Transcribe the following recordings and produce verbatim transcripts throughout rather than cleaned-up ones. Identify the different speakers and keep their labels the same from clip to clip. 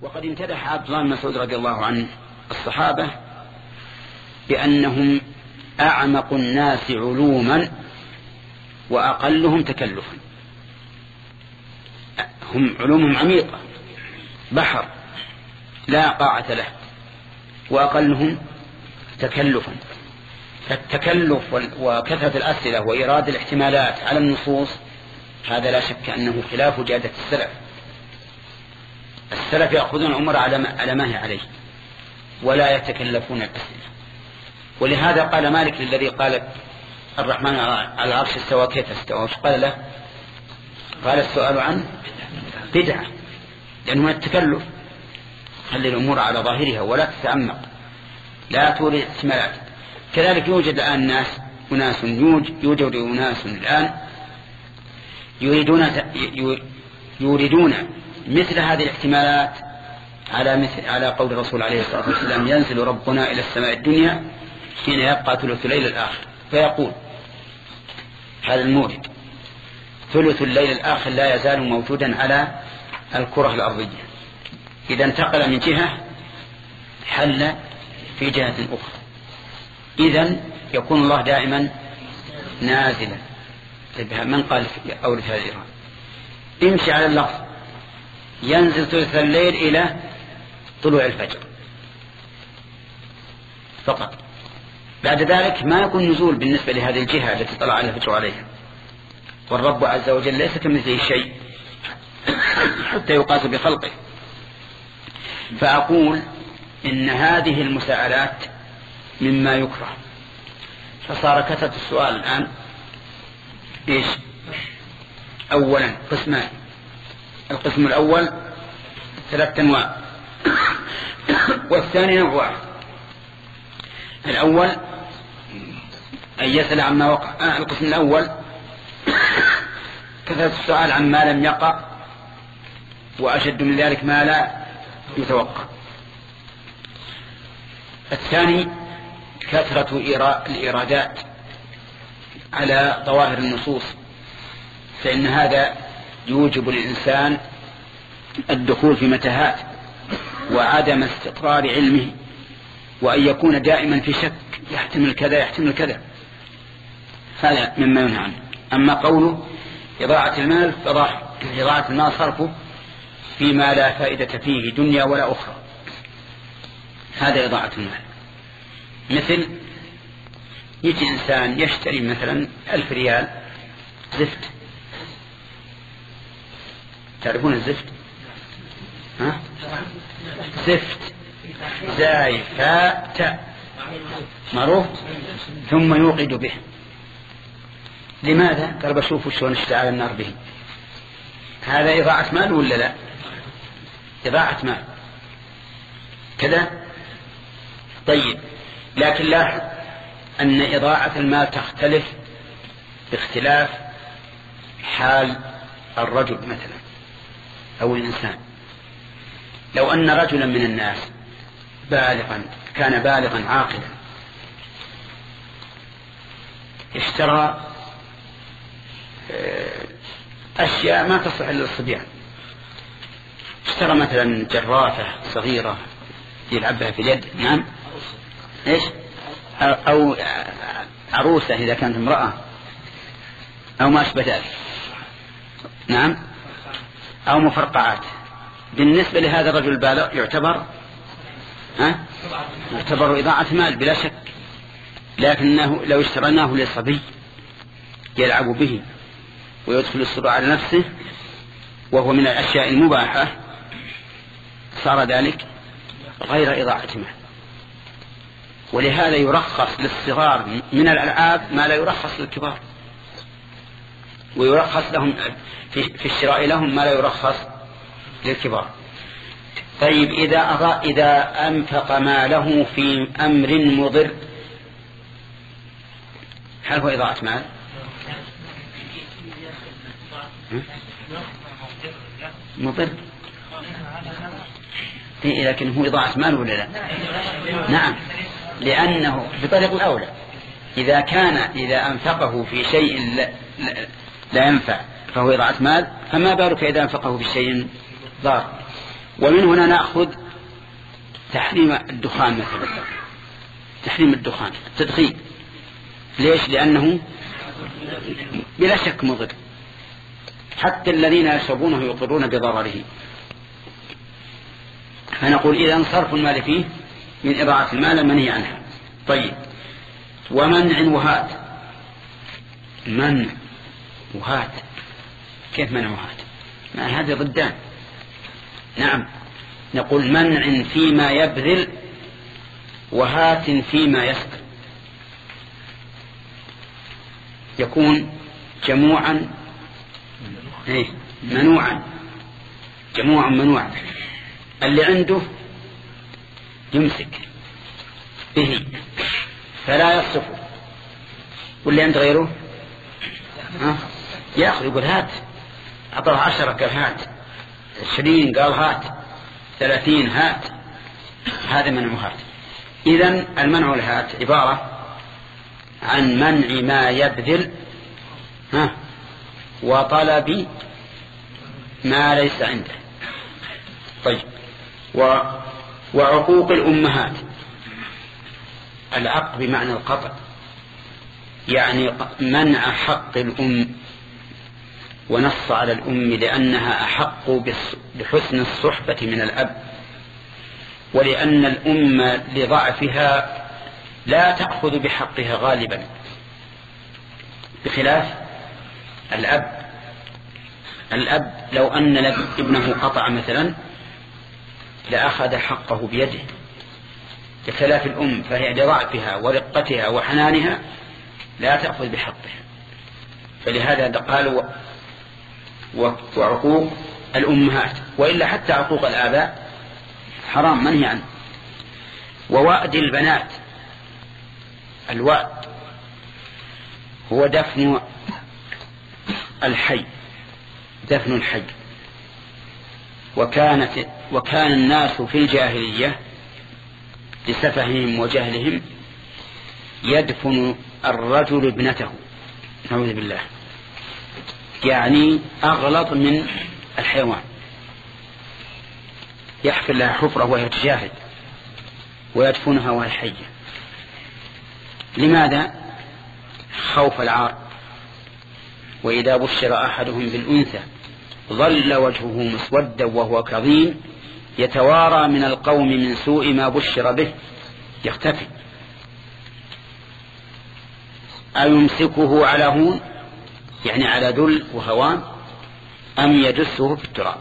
Speaker 1: وقد امتدح عبد الله بن مسعود رضي الله عنه الصحابة بأنهم أعمق الناس علوما وأقلهم تكلفا. هم علومهم عميقة بحر لا قاعة له، وأقلهم تكلفا. فالتكلف وكثرة الأسئلة وإيراد الاحتمالات على النصوص هذا لا شك أنه خلاف جادة السلف. السلف يأخذون الأمور على ما هي عليه ولا يتكلفون الأسئلة. ولهذا قال مالك الذي قال الرحمن على العرش استوى كيف استوى، قال له قال السؤال عنه بدعة، لأنه التكلف. خلي الأمور على ظاهرها ولا تتعمق، لا تورد احتمالات. كذلك يوجد الآن ناس أناس يوجد أناس الآن يريدون يريدون مثل هذه الاحتمالات على مثل على قول الرسول عليه الصلاة والسلام ينزل ربنا إلى السماء الدنيا حين يبقى ثلث الليل الآخر، فيقول هذا المورد ثلث الليل الآخر لا يزال موجودا على الكرة الأرضية، إذا انتقل من جهة حل في جهة أخرى، إذن يكون الله دائما نازلا. من قال أورد هذا الإيراد؟ امشي على اللفظ ينزل ثلث الليل إلى طلوع الفجر فقط، بعد ذلك ما يكون نزول بالنسبة لهذه الجهة التي طلع على الفجر عليها. والرب عز وجل ليس كمثله شيء حتى يقاس بخلقه. فأقول إن هذه المساءلات مما يكره، فصار كثرة السؤال الآن إيش؟ أولا قسمان. القسم الأول ثلاثة أنواع والثاني نوع واحد. الأول أن يسأل عما وقع. آه القسم الأول كثرة السؤال عما لم يقع، وأشد من ذلك ما لا يتوقع. الثاني كثرة الإيرادات على ظواهر النصوص، فإن هذا يوجب للإنسان الدخول في متاهات وعدم استقرار علمه، وأن يكون دائما في شك، يحتمل كذا يحتمل كذا، هذا مما ينهى عنه. أما قوله إضاعة المال فإضاعة المال صرفه فيما لا فائدة فيه دنيا ولا أخرى، هذا إضاعة المال. مثل يجي إنسان يشتري مثلا ألف ريال زفت، تعرفون الزفت؟ ها؟ زفت زاي فاء تاء معروف، ثم يوقد به. لماذا؟ قال بشوفوا شلون اشتعل النار به. هذا إضاعة مال ولا لا؟ إضاعة مال كذا. طيب، لكن لاحظ أن إضاعة المال تختلف باختلاف حال الرجل مثلا أو الإنسان. لو أن رجلا من الناس بالغا كان بالغا عاقلا اشترى أشياء ما تصلح للصبيان، اشترى مثلا جرافة صغيرة يلعبها في اليد، نعم، إيش، أو عروسة إذا كانت امرأة أو ما أشبه ذلك، نعم، أو مفرقعات. بالنسبة لهذا الرجل البالغ يعتبر ها؟ يعتبر إضاعة مال بلا شك، لكنه لو اشتريناه للصبي يلعب به ويدخل السرور على نفسه وهو من الأشياء المباحة صار ذلك غير إضاعة مال. ولهذا يرخص للصغار من الألعاب ما لا يرخص للكبار، ويرخص لهم في الشراء لهم ما لا يرخص للكبار. طيب، إذا أضاء إذا أنفق ماله في أمر مضر، هل هو إضاعة مال؟ مضر، لكن هو إضاعة مال ولا لا؟ نعم، لأنه بطريق الأولى إذا كان إذا أنفقه في شيء لا, لا ينفع فهو إضاعة مال، فما بالك إذا أنفقه في شيء ضار. ومن هنا نأخذ تحريم الدخان مثلا، تحريم الدخان التدخين. ليش؟ لأنه بلا شك مضر، حتى الذين يشربونه يقرون بضرره. فنقول إذا صرف المال فيه من إضاعة المال منهي عنها. طيب، ومنع وهات. منع وهات، كيف منع وهات؟ ما هذه ضدان. نعم، نقول منع فيما يبذل وهات فيما يسكر، يكون جموعا إيه؟ منوعا، جموعا منوعا. اللي عنده يمسك به فلا يصرفه، واللي عند غيره ها يأخذ، يقول هات، أعطاه عشرة قال هات، عشرين قال هات، ثلاثين هات. هذا منع هات. إذن المنع الهات عبارة عن منع ما يبذل ها وطلب ما ليس عنده. طيب، و وعقوق الأمهات. العق بمعنى القطع، يعني منع حق الأم، ونص على الأم لأنها أحق بحسن الصحبة من الأب، ولأن الأم لضعفها لا تأخذ بحقها غالبا، بخلاف الأب. الأب لو أن ابنه قطع مثلا لأخذ حقه بيده، بخلاف الأم فهي لضعفها ورقتها وحنانها لا تأخذ بحقها. فلهذا قالوا وعقوق الأمهات، وإلا حتى عقوق الآباء حرام منهي عنه. ووأد البنات. الوأد هو دفن الحي، دفن الحي. وكانت وكان الناس في الجاهلية لسفههم وجهلهم يدفن الرجل ابنته، نعوذ بالله، يعني أغلط من الحيوان، يحفر لها حفرة وهي تجاهد ويدفنها وهي حية. لماذا؟ خوف العار. وإذا بشر أحدهم بالأنثى ظل وجهه مسودا وهو كظيم يتوارى من القوم من سوء ما بشر به يختفي. أيمسكه على هون، يعني على ذل وهوان، أم يدسه في التراب،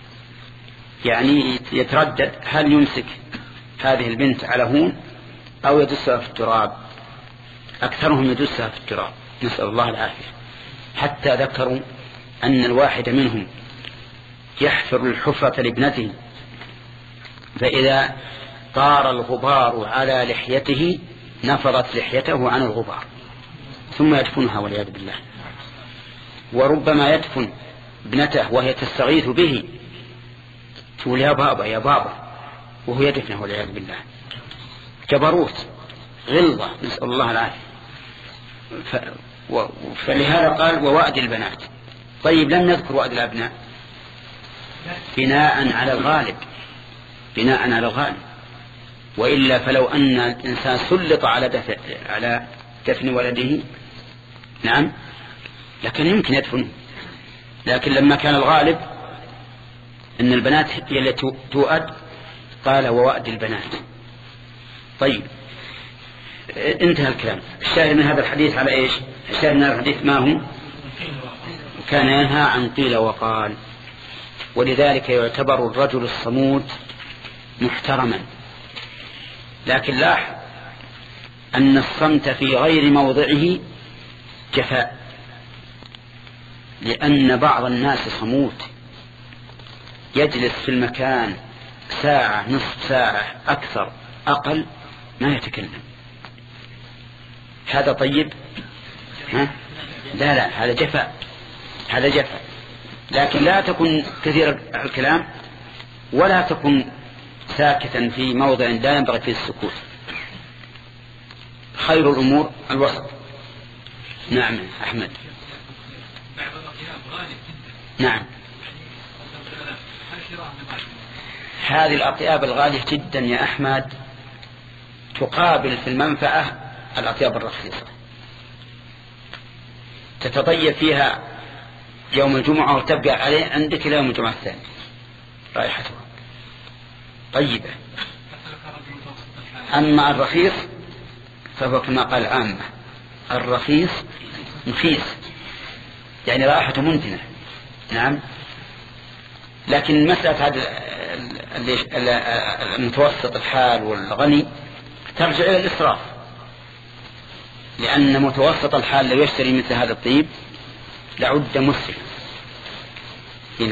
Speaker 1: يعني يتردد هل يمسك هذه البنت على هون أو يدسها في التراب. أكثرهم يدسها في التراب، نسأل الله العافية. حتى ذكروا أن الواحد منهم يحفر الحفرة لابنته، فإذا طار الغبار على لحيته نفضت لحيته عن الغبار ثم يدفنها والعياذ بالله. وربما يدفن ابنته وهي تستغيث به، تقول يا بابا يا بابا، وهو يدفنه والعياذ بالله. جبروت، غلظة، نسأل الله العافية. ف... و... فلهذا قال ووأد البنات. طيب، لم نذكر وأد الأبناء بناء على الغالب، بناء على الغالب. وإلا فلو أن الإنسان سلط على دفن, على دفن ولده نعم لكن يمكن يدفنه، لكن لما كان الغالب أن البنات هي التي تؤد قال ووأد البنات. طيب، انتهى الكلام. الشاهد من هذا الحديث على إيش؟ الشاهد من هذا الحديث ما هو؟ كان ينهى عن قيل وقال. ولذلك يعتبر الرجل الصمود محترما. لكن لاحظ أن الصمت في غير موضعه جفاء، لأن بعض الناس صموت يجلس في المكان ساعة، نصف ساعة، أكثر أقل ما يتكلم. هذا طيب؟ ها؟ لا لا، هذا جفاء، هذا جفاء. لكن لا تكن كثير الكلام ولا تكن ساكتا في موضع لا ينبغي فيه السكوت. خير الأمور الوسط. نعم أحمد. نعم. هذه الأطياب الغالية جدا يا أحمد تقابل في المنفعة الأطياب الرخيصة، تتطيب فيها يوم الجمعة وتبقى عليه عندك إلى يوم الجمعة الثاني رائحتها طيبة. أما الرخيص فهو كما قال عامة، الرخيص نخيس يعني رائحته منتنة. نعم. لكن مسألة هذا المتوسط الحال والغني ترجع إلى الإسراف، لأن متوسط الحال لو يشتري مثل هذا الطيب لعد مسرف. هنا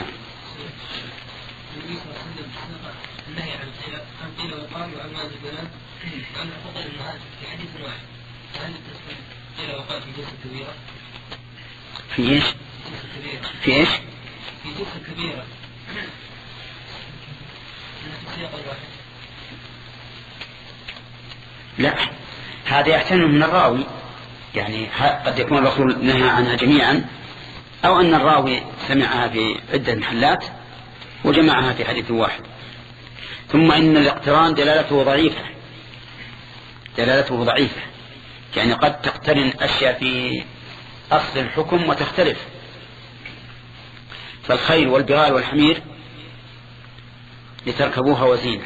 Speaker 1: في ايش؟ في ايش؟
Speaker 2: في جثة كبيرة
Speaker 1: لا، هذا يحتمل من الراوي، يعني قد يكون الرسول نهى عنها جميعا، أو أن الراوي سمعها في عدة محلات وجمعها في حديث واحد. ثم إن الاقتران دلالته ضعيفة، دلالته ضعيفة يعني قد تقترن أشياء في أصل الحكم وتختلف. فالخيل والبغال والحمير لتركبوها وزينة.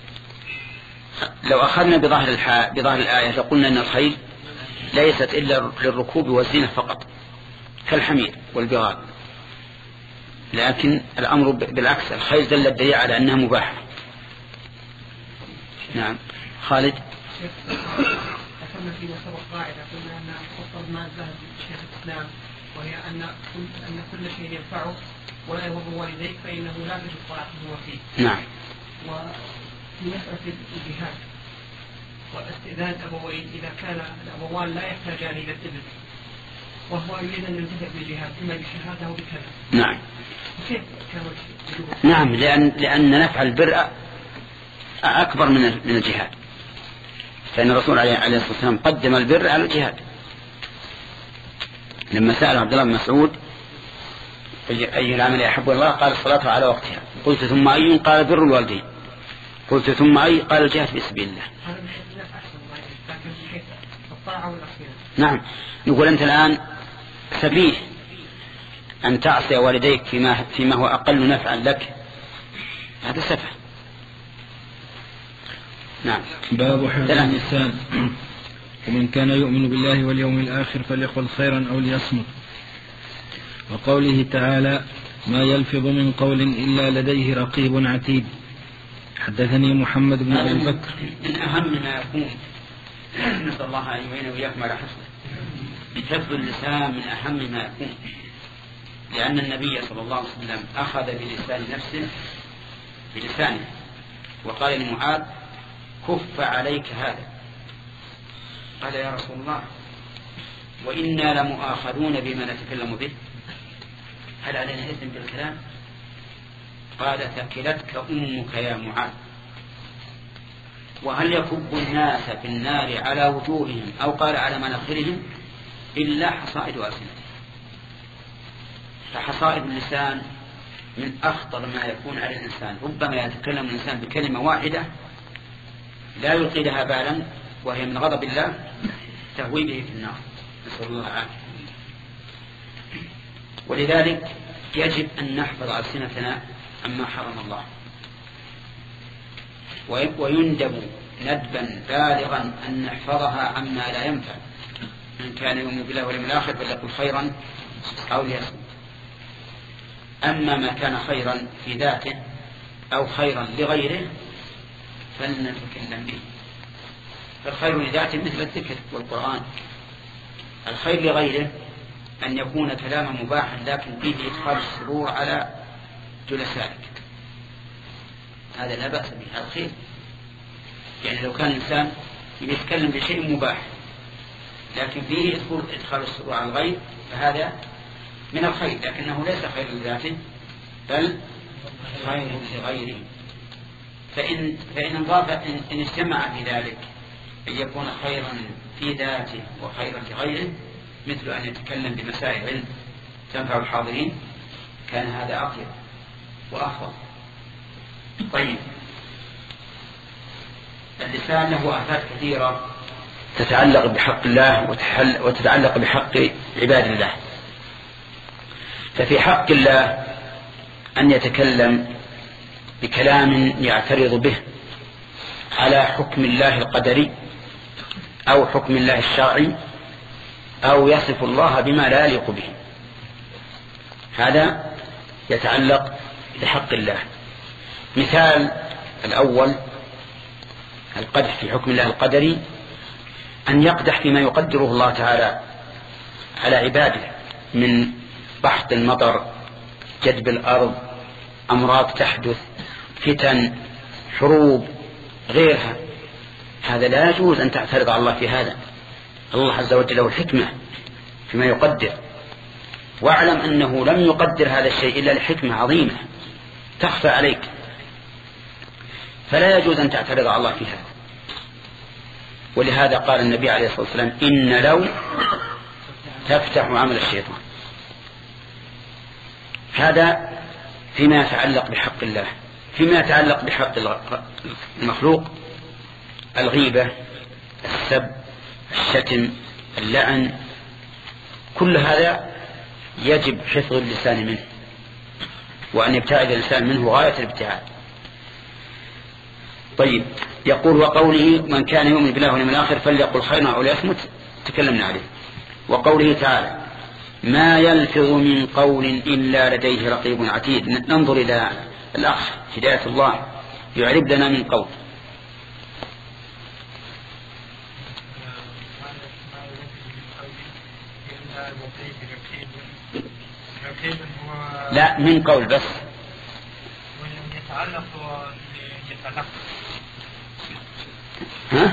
Speaker 1: لو أخذنا بظاهر, بظاهر الآية لقلنا أن الخيل ليست إلا للركوب والزينة فقط كالحمير والبغال، لكن الأمر بالعكس، الخيل دل الدليل على أنها مباحة. نعم. خالد.
Speaker 2: أخذنا في مسألة قاعدة قلنا أن خطة ما ذهب شيخ الإسلام، وهي أن كل, أن كل شيء ينفعه ولا يضر والديك فإنه لا تجد طاعته فيه.
Speaker 1: نعم.
Speaker 2: وفي مسألة الجهاد واستئذان الأبوين إذا كان الأبوان لا يحتاجان إلى الإذن وهو يريد أن ينتهي بالجهاد إما بشهادة أو بكذا.
Speaker 1: نعم.
Speaker 2: كيف كان؟
Speaker 1: نعم، لأن لأن نفع البر أكبر من من الجهاد، فإن الرسول عليه الصلاة والسلام قدم البر على الجهاد. لما سأل عبد الله بن مسعود أي العمل يحب الله قال الصلاة على وقتها. قلت ثم أي؟ قال بر الوالدين. قلت ثم أي؟ قال الجهاد في سبيل الله. نعم. نقول أنت الآن سفيه أن تعصي والديك فيما, فيما هو أقل نفعا لك، هذا سفه. نعم.
Speaker 3: باب حفظ اللسان. ومن كان يؤمن بالله واليوم الآخر فليقل خيرا أو ليصمت. وقوله تعالى ما يلفظ من قول إلا لديه رقيب عتيد. حدثني محمد بن أبي بكر.
Speaker 1: من أهم ما يكون نسأل الله أن يعين وإياكم على حفظه. حفظ اللسان من أهم ما يكون، لأن النبي صلى الله عليه وسلم أخذ بلسان نفسه بلسانه وقال لمعاذ كف عليك هذا. قال يا رسول الله وإنا لمؤاخذون بما نتكلم به، هل علينا إثم بالكلام؟ قال ثكلتك أمك يا معاذ. وهل يكب الناس في النار على وجوههم أو قال على مناخرهم إلا حصائد ألسنتهم. فحصائد اللسان من أخطر ما يكون على الإنسان. ربما يتكلم الإنسان بكلمة واحدة لا يلقي لها بالا وهي من غضب الله تهوي به في النار، نسأل الله العافية. ولذلك يجب أن نحفظ ألسنتنا عما حرم الله، ويندب ندبا بالغا أن نحفظها عما لا ينفع. من كان يؤمن بالله واليوم الآخر فليقل خيرا أو ليصمت. أما ما كان خيرا في ذاته أو خيرا لغيره فلنتكلم به. فالخير لذاته مثل الذكر والقرآن. الخير لغيره أن يكون كلاما مباحا لكن به إدخال السرور على جلسائك، هذا لا بأس به، هذا خير. يعني لو كان الإنسان يتكلم بشيء مباح لكن فيه إدخال السرور على الغير فهذا من الخير، لكنه ليس خير لذاته بل خير لغيره. فإن, فإن انضاف إن, إن اجتمع في ذلك أن يكون خيرا في ذاته وخيرا لغيره، مثل أن يتكلم بمسائل علم تنفع الحاضرين، كان هذا أطيب وأفضل. طيب، اللسان له آفات كثيرة تتعلق بحق الله وتتعلق بحق عباد الله. ففي حق الله أن يتكلم بكلام يعترض به على حكم الله القدري أو حكم الله الشرعي أو يصف الله بما لا يليق به، هذا يتعلق بحق الله. مثال الأول القدح في حكم الله القدري، أن يقدح فيما يقدره الله تعالى على عباده من بحث المطر، جدب الأرض، أمراض تحدث، فتن، حروب، غيرها. هذا لا يجوز أن تعترض على الله في هذا. الله عز وجل له الحكمة فيما يقدر، واعلم أنه لم يقدر هذا الشيء إلا لحكمة عظيمة تخفى عليك، فلا يجوز أن تعترض على الله في هذا. ولهذا قال النبي عليه الصلاة والسلام: إن لو تفتح عمل الشيطان. هذا فيما يتعلق بحق الله. فيما يتعلق بحق المخلوق، الغيبة، السب، الشتم، اللعن، كل هذا يجب حفظ اللسان منه، وأن يبتعد اللسان منه غاية الابتعاد. طيب، يقول: وقوله: من كان يؤمن بالله واليوم الآخر فليقل خيرا أو ليصمت، تكلمنا عليه. وقوله تعالى: ما يلفظ من قول إلا لديه رقيب عتيد. ننظر إلى الأخ هداية الله يعرب لنا من قول. لا، من قول بس.
Speaker 2: يتعلق يتلقى.
Speaker 1: ها؟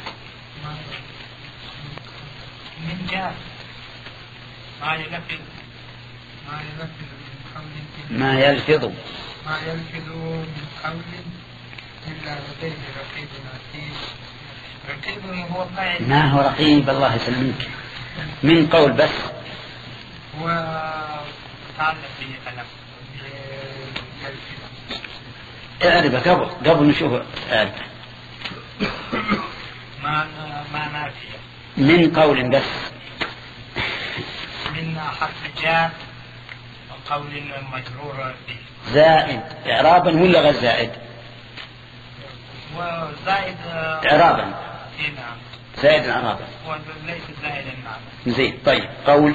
Speaker 2: من جاء ما يلفظ ما يلفظ من قول
Speaker 1: ما يلفظ
Speaker 2: ما يلفظ من قول إلا لديه رقيب عتيد. رقيب هو قاعد.
Speaker 1: ما هو رقيب؟ الله يسلمك. من قول بس.
Speaker 2: هو تعلق به
Speaker 1: اعرفه قبل قبل نشوف. اعرفه.
Speaker 2: ما ما نافية.
Speaker 1: من قول بس.
Speaker 2: من حرف جاء وقول مجرور به.
Speaker 1: زائد إعرابا ولا غير زائد؟
Speaker 2: وزائد
Speaker 1: إعرابا.
Speaker 2: نعم.
Speaker 1: زائد إعرابا.
Speaker 2: وليس زائدا نعم.
Speaker 1: زين. طيب، قول.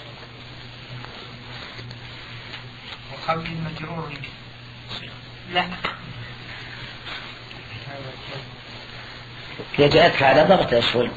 Speaker 2: وقول مجرور به. لا.
Speaker 1: هي جاءتك على ضغطها شوي.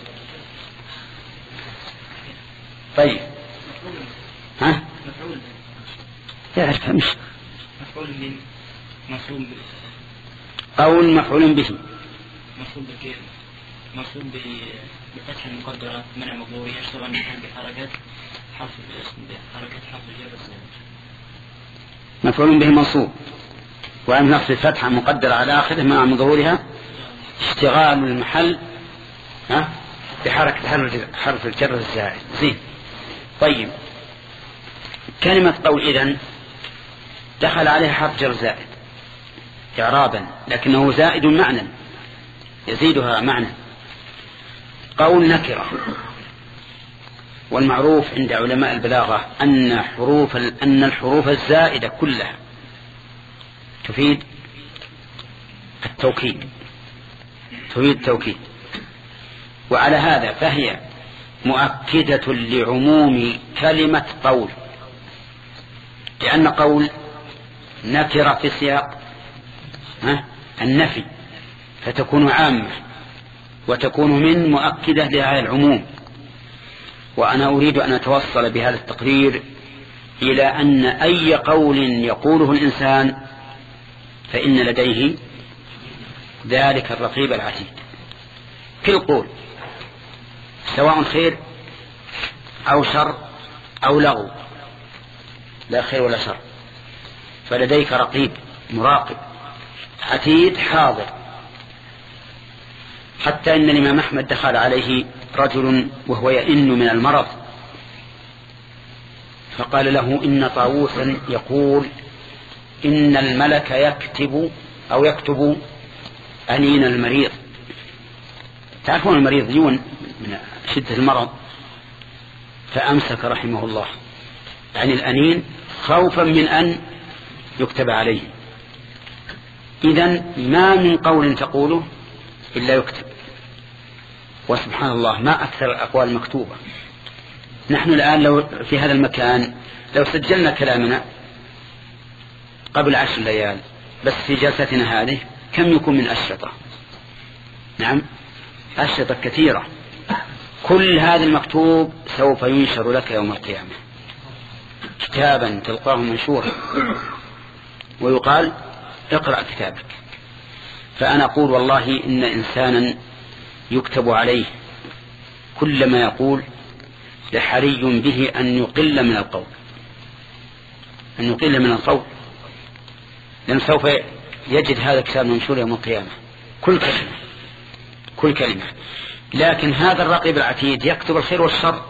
Speaker 1: طيب، ها؟
Speaker 4: مفعول
Speaker 1: تعرف مش
Speaker 4: مفعول به مفعول
Speaker 1: قول مفعول به
Speaker 4: مفعول به مفعول بفتح المقدرة منع مظهورها اشتغل بحركات حرف بحركات حرف الجر الزائد.
Speaker 1: مفعول به منصوب وعن نصب فتحة مقدرة على آخره منع مظهورها اشتغال المحل ها بحركة حرف الجر الزائد. زين. طيب، كلمة قول إذن دخل عليها حرف جر زائد إعرابا، لكنه زائد معنى يزيدها معنى. قول نكرة، والمعروف عند علماء البلاغة أن حروف أن الحروف الزائدة كلها تفيد التوكيد تفيد التوكيد وعلى هذا فهي مؤكدة لعموم كلمة قول، لأن قول نكرة في سياق النفي فتكون عامة وتكون من مؤكدة لهذا العموم. وأنا أريد أن أتوصل بهذا التقرير إلى أن أي قول يقوله الإنسان فإن لديه ذلك الرقيب العتيد. كل قول سواء خير أو شر أو لغو، لا خير ولا شر، فلديك رقيب مراقب عتيد حاضر. حتى إن الإمام أحمد دخل عليه رجل وهو يئن من المرض فقال له إن طاووسا يقول إن الملك يكتب أو يكتب أنين المريض. تعرفون المريض يون من شدة المرض، فأمسك رحمه الله عن الأنين خوفا من أن يكتب عليه. إذن ما من قول تقوله إلا يكتب. وسبحان الله ما أكثر الأقوال المكتوبة. نحن الآن لو في هذا المكان لو سجلنا كلامنا قبل عشر ليال بس في جلستنا هذه كم يكون من أشرطة؟ نعم أشرطة كثيرة. كل هذا المكتوب سوف ينشر لك يوم القيامة كتابا تلقاه منشورا ويقال اقرأ كتابك. فأنا أقول والله إن إنسانا يكتب عليه كل ما يقول لحري به أن يقل من القول أن يقل من القول لأنه سوف يجد هذا الكتاب منشور يوم القيامة كل كلمة كل كلمة. لكن هذا الرقيب العتيد يكتب الخير والشر،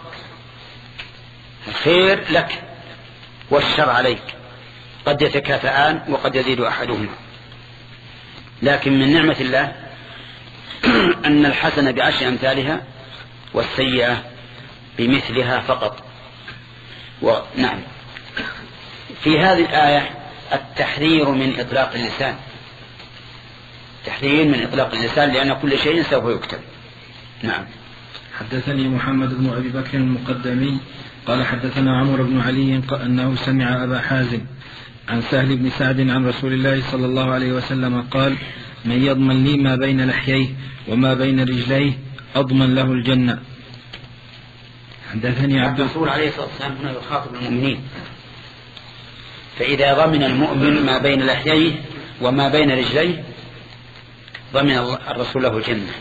Speaker 1: الخير لك والشر عليك، قد يتكافئان وقد يزيد أحدهما. لكن من نعمة الله أن الحسنة بعشر أمثالها والسيئة بمثلها فقط. ونعم في هذه الآية التحذير من إطلاق اللسان، تحذير من إطلاق اللسان لأن كل شيء سوف يكتب. نعم.
Speaker 3: حدثني محمد بن أبي بكر المقدمي قال حدثنا عمرو بن علي أنه سمع أبا حازم عن سهل بن سعد عن رسول الله صلى الله عليه وسلم قال من يضمن لي ما بين لحييه وما بين رجليه أضمن له الجنة. حدثني عبد
Speaker 1: الرسول عليه الصلاة والسلام هنا يخاطب المؤمنين، فإذا ضمن المؤمن ما بين لحييه وما بين رجليه ضمن الرسول له الجنة.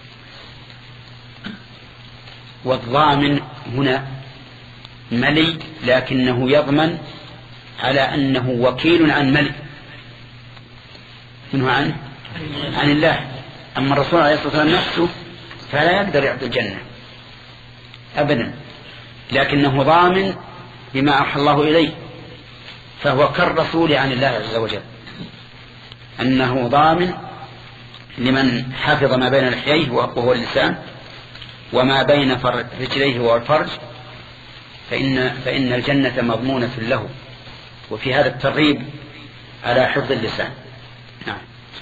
Speaker 1: والضامن هنا ملي لكنه يضمن على أنه وكيل عن ملي منه عنه عن الله. أما الرسول عليه الصلاة والسلام نفسه فلا يقدر يعطي الجنة أبدا، لكنه ضامن بما أوحى الله إليه، فهو كالرسول عن الله عز وجل، أنه ضامن لمن حفظ ما بين لحييه وهو اللسان وما بين رجليه وهو الفرج فإن, فإن الجنة مضمونة له. وفي هذا الترغيب على حفظ اللسان. نعم.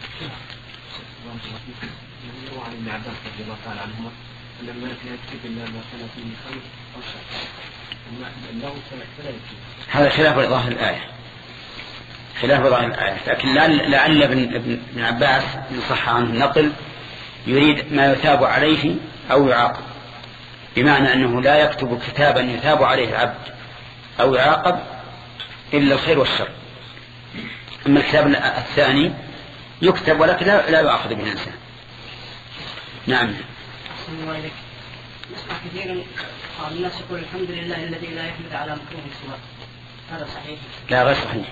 Speaker 2: عن ابن عباس رضي الله تعالى عنهما أن الملك يكتب إلا ما كان فيه خير أو شر أنه فلا يكتب.
Speaker 1: هذا خلاف ظاهر الآية، خلاف ظاهر الآية. لكن لعل ابن عباس يصح عنه النقل يريد ما يثاب عليه أو يعاقب، بمعنى أنه لا يكتب كتابا يثاب عليه العبد أو يعاقب إلا الخير والشر. أما الكتاب الثاني يكتب ولكن لا يؤاخذ به الإنسان. نعم.
Speaker 5: أحسن الله إليك. نسمع كثيرا الناس يقول الحمد لله الذي لا يحمد على مكروه سواه، هذا صحيح؟
Speaker 1: لا غير صحيح.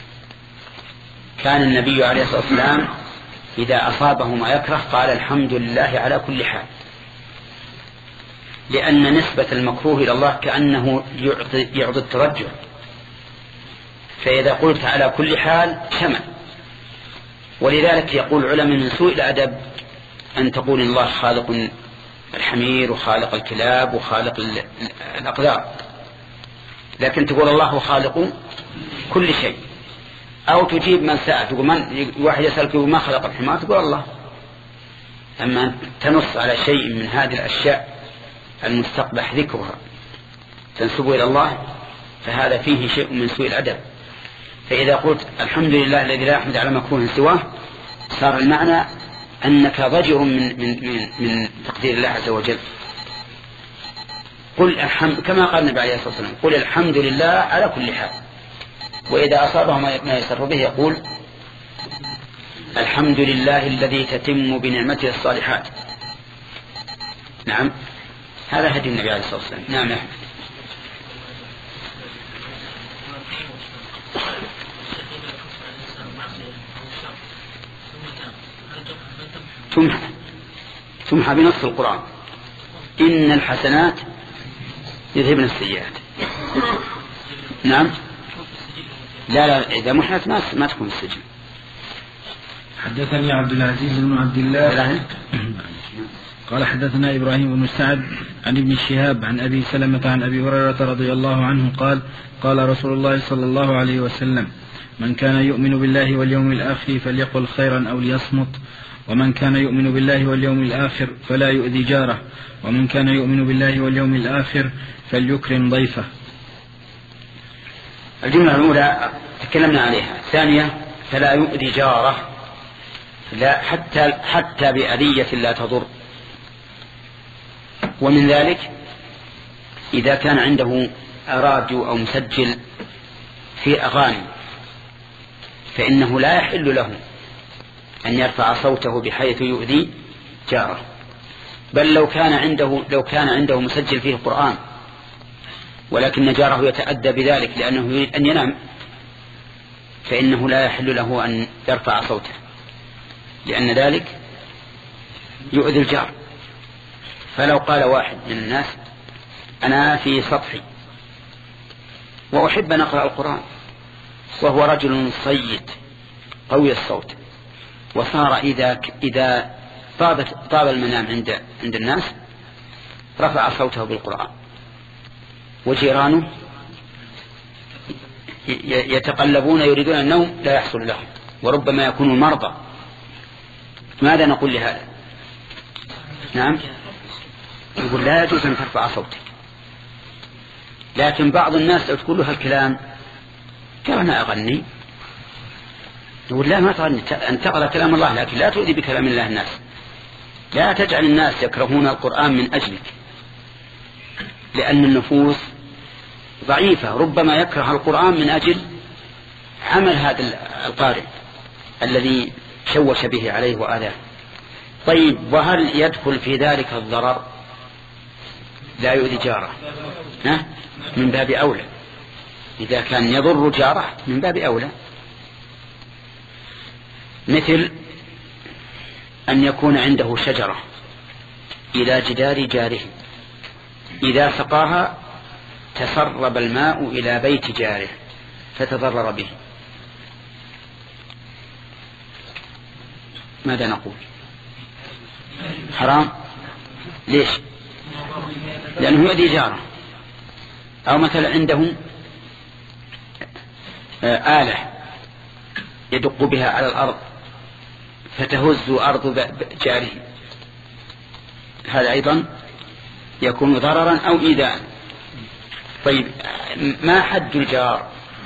Speaker 1: كان النبي عليه الصلاة والسلام إذا أصابه ما يكره قال الحمد لله على كل حال، لأن نسبة المكروه إلى الله كأنه يعطي الترجع، فإذا قلت على كل حال شمل. ولذلك يقول العلماء من سوء الأدب أن تقول الله خالق الحمير وخالق الكلاب وخالق الأقدار، لكن تقول الله خالق كل شيء. أو تجيب من سأل، تقول من واحد يسألك ما خلق الحمار تقول الله. أما تنص على شيء من هذه الأشياء المستقبح ذكرها تنسبه إلى الله فهذا فيه شيء من سوء الأدب. فإذا قلت الحمد لله الذي لا يحمد على مكروه سواه صار المعنى أنك ضجر من, من, من, من تقدير الله عز وجل. قل الحمد كما قال النبي عليه الصلاة والسلام قل الحمد لله على كل حال. وإذا أصابه ما يسر به يقول الحمد لله الذي تتم بنعمته الصالحات. نعم هذا هدي النبي عليه الصلاة والسلام. نعم أحمد. تمحى تمحى بنص القرآن إن الحسنات يذهبن السيئات. نعم لا لا إذا محنت ما ما تكون السجن.
Speaker 3: حدثني عبد العزيز بن عبد الله
Speaker 6: قال حدثنا إبراهيم بن سعد عن ابن شهاب عن أبي سلمة عن أبي هريرة رضي الله عنه قال قال رسول الله صلى الله عليه وسلم من كان يؤمن بالله واليوم الآخر فليقل خيرا أو ليصمت ومن كان يؤمن بالله واليوم الآخر فلا يؤذي جاره ومن كان يؤمن بالله واليوم الآخر فليكرم ضيفه.
Speaker 1: الجملة الأولى تكلمنا عليها. الثانية فلا يؤذي جاره، لا حتى حتى بأذية لا تضر. ومن ذلك إذا كان عنده راديو أو مسجل في أغاني فإنه لا يحل له أن يرفع صوته بحيث يؤذي جاره، بل لو كان عنده لو كان عنده مسجل فيه القرآن ولكن جاره يتأدى بذلك لأنه يريد أن ينام فإنه لا يحل له أن يرفع صوته، لأن ذلك يؤذي الجار. فلو قال واحد من الناس أنا في سطحي وأحب أن أقرأ القرآن وهو رجل صيد قوي الصوت، وصار إذا إذا طابت طاب المنام عند عند الناس رفع صوته بالقرآن وجيرانه يتقلبون يريدون النوم لا يحصل لهم وربما يكونوا مرضى، ماذا نقول لهذا؟ نعم يقول لا يجوز أن ترفع صوتك. لكن بعض الناس لو تقول له هالكلام قال أنا أغني، يقول لا ما تغني، أن تقرأ كلام الله لكن لا تؤذي بكلام الله الناس، لا تجعل الناس يكرهون القرآن من أجلك، لأن النفوس ضعيفة ربما يكره القرآن من أجل عمل هذا القارئ الذي شوش به عليه وآذاه. طيب وهل يدخل في ذلك الضرر؟ لا يؤذي جاره ها؟ من باب أولى، إذا كان يضر جاره من باب أولى. مثل أن يكون عنده شجرة إلى جدار جاره إذا سقاها تسرب الماء إلى بيت جاره فتضرر به، ماذا نقول؟ حرام. ليش؟ لأنه يؤذي جاره. أو مثلا عنده آلة يدق بها على الأرض فتهز أرض جاره، هذا أيضا يكون ضررا أو إيذاء. طيب ما حد الجار؟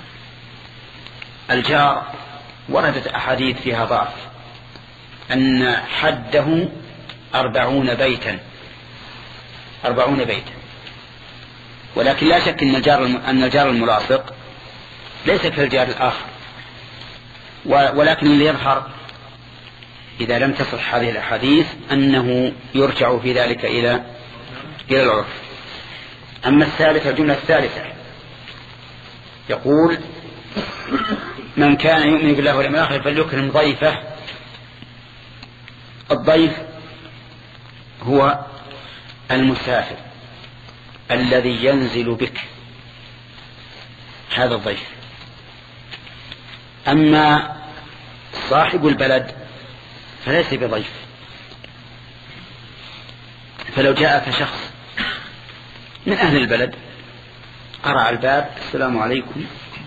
Speaker 1: الجار وردت أحاديث فيها ضعف أن حده أربعون بيتا أربعون بيتا، ولكن لا شك أن الجار أن الجار الملاصق ليس كالجار الآخر، ولكن اللي يظهر إذا لم تصح هذه الأحاديث أنه يرجع في ذلك إلى إلى العرف. أما الثالثة الجملة الثالثة يقول من كان يؤمن بالله واليوم الآخر فليكرم ضيفه. الضيف هو المسافر الذي ينزل بك، هذا الضيف. أما صاحب البلد فليس بضيف، فلو جاءك شخص من أهل البلد قرع الباب السلام عليكم،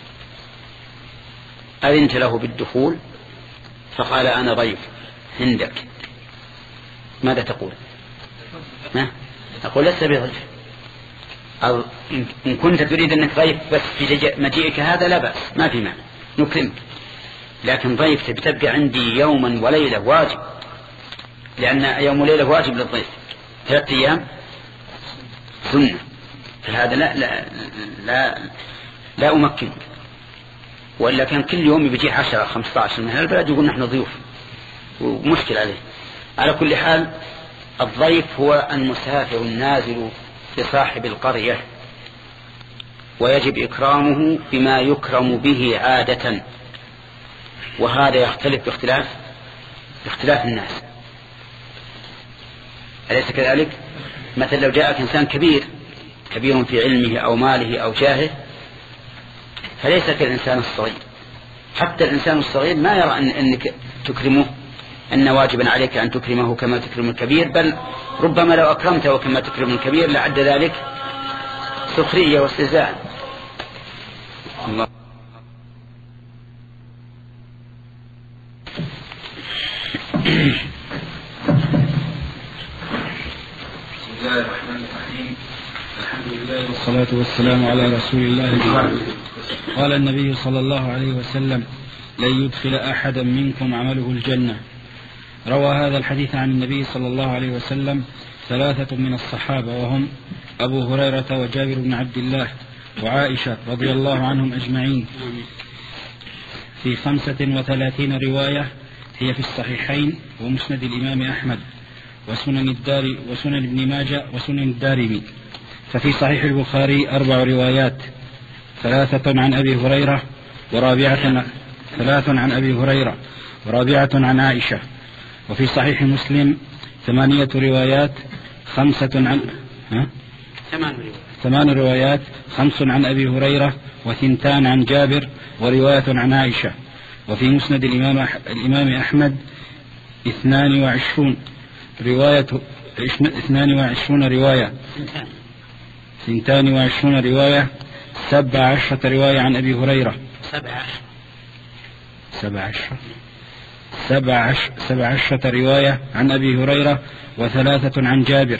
Speaker 1: أذنت له بالدخول فقال أنا ضيف عندك، ماذا تقول؟ ما تقول لست بضيف، أو إن كنت تريد أنك ضيف بس في مجيئك هذا لا بأس، ما في معنى نكرمك، لكن ضيف تبقى عندي يوما وليلة واجب، لأن يوم وليلة واجب للضيف، ثلاثة أيام سنة، فهذا لا لا لا, لا أمكن. وإلا كان كل يوم بيجي عشرة خمسة عشر من البلد يقول نحن ضيوف ومشكلة عليه. على كل حال الضيف هو المسافر النازل لصاحب القرية، ويجب إكرامه بما يكرم به عادة، وهذا يختلف باختلاف باختلاف الناس، أليس كذلك؟ مثلا لو جاءك إنسان كبير كبير في علمه أو ماله أو جاهه فليس كالإنسان الصغير، حتى الإنسان الصغير ما يرى أن أنك تكرمه أن واجبا عليك أن تكرمه كما تكرم الكبير، بل ربما لو أكرمته كما تكرم الكبير لعد ذلك سخرية واستهزاء. الله.
Speaker 6: بسم الله الرحمن الرحيم. الحمد لله والصلاة والسلام على رسول الله. قال النبي صلى الله عليه وسلم: لن يدخل أحدا منكم عمله الجنة. روى هذا الحديث عن النبي صلى الله عليه وسلم ثلاثة من الصحابة، وهم أبو هريرة وجابر بن عبد الله وعائشة رضي الله عنهم أجمعين، في خمسة وثلاثين رواية هي في الصحيحين ومسند الإمام أحمد وسنن الدار وسنن ابن ماجه وسنن الدارمي. ففي صحيح البخاري أربع روايات: ثلاثة عن أبي هريرة ورابعة ثلاث عن أبي هريرة ورابعة عن عائشة. وفي صحيح مسلم ثمانية روايات: خمسة عن ها؟ ثمان روايات، خمس عن أبي هريرة وثنتان عن جابر ورواية عن عائشة. وفي مسند الإمام الإمام أحمد اثنان وعشرون رواية اثنان وعشرون رواية ثنتان وعشرون رواية سبع عشرة رواية عن أبي هريرة
Speaker 1: سبع
Speaker 6: سبع عشرة سبع عشر سبع عشرة رواية عن أبي هريرة وثلاثة عن جابر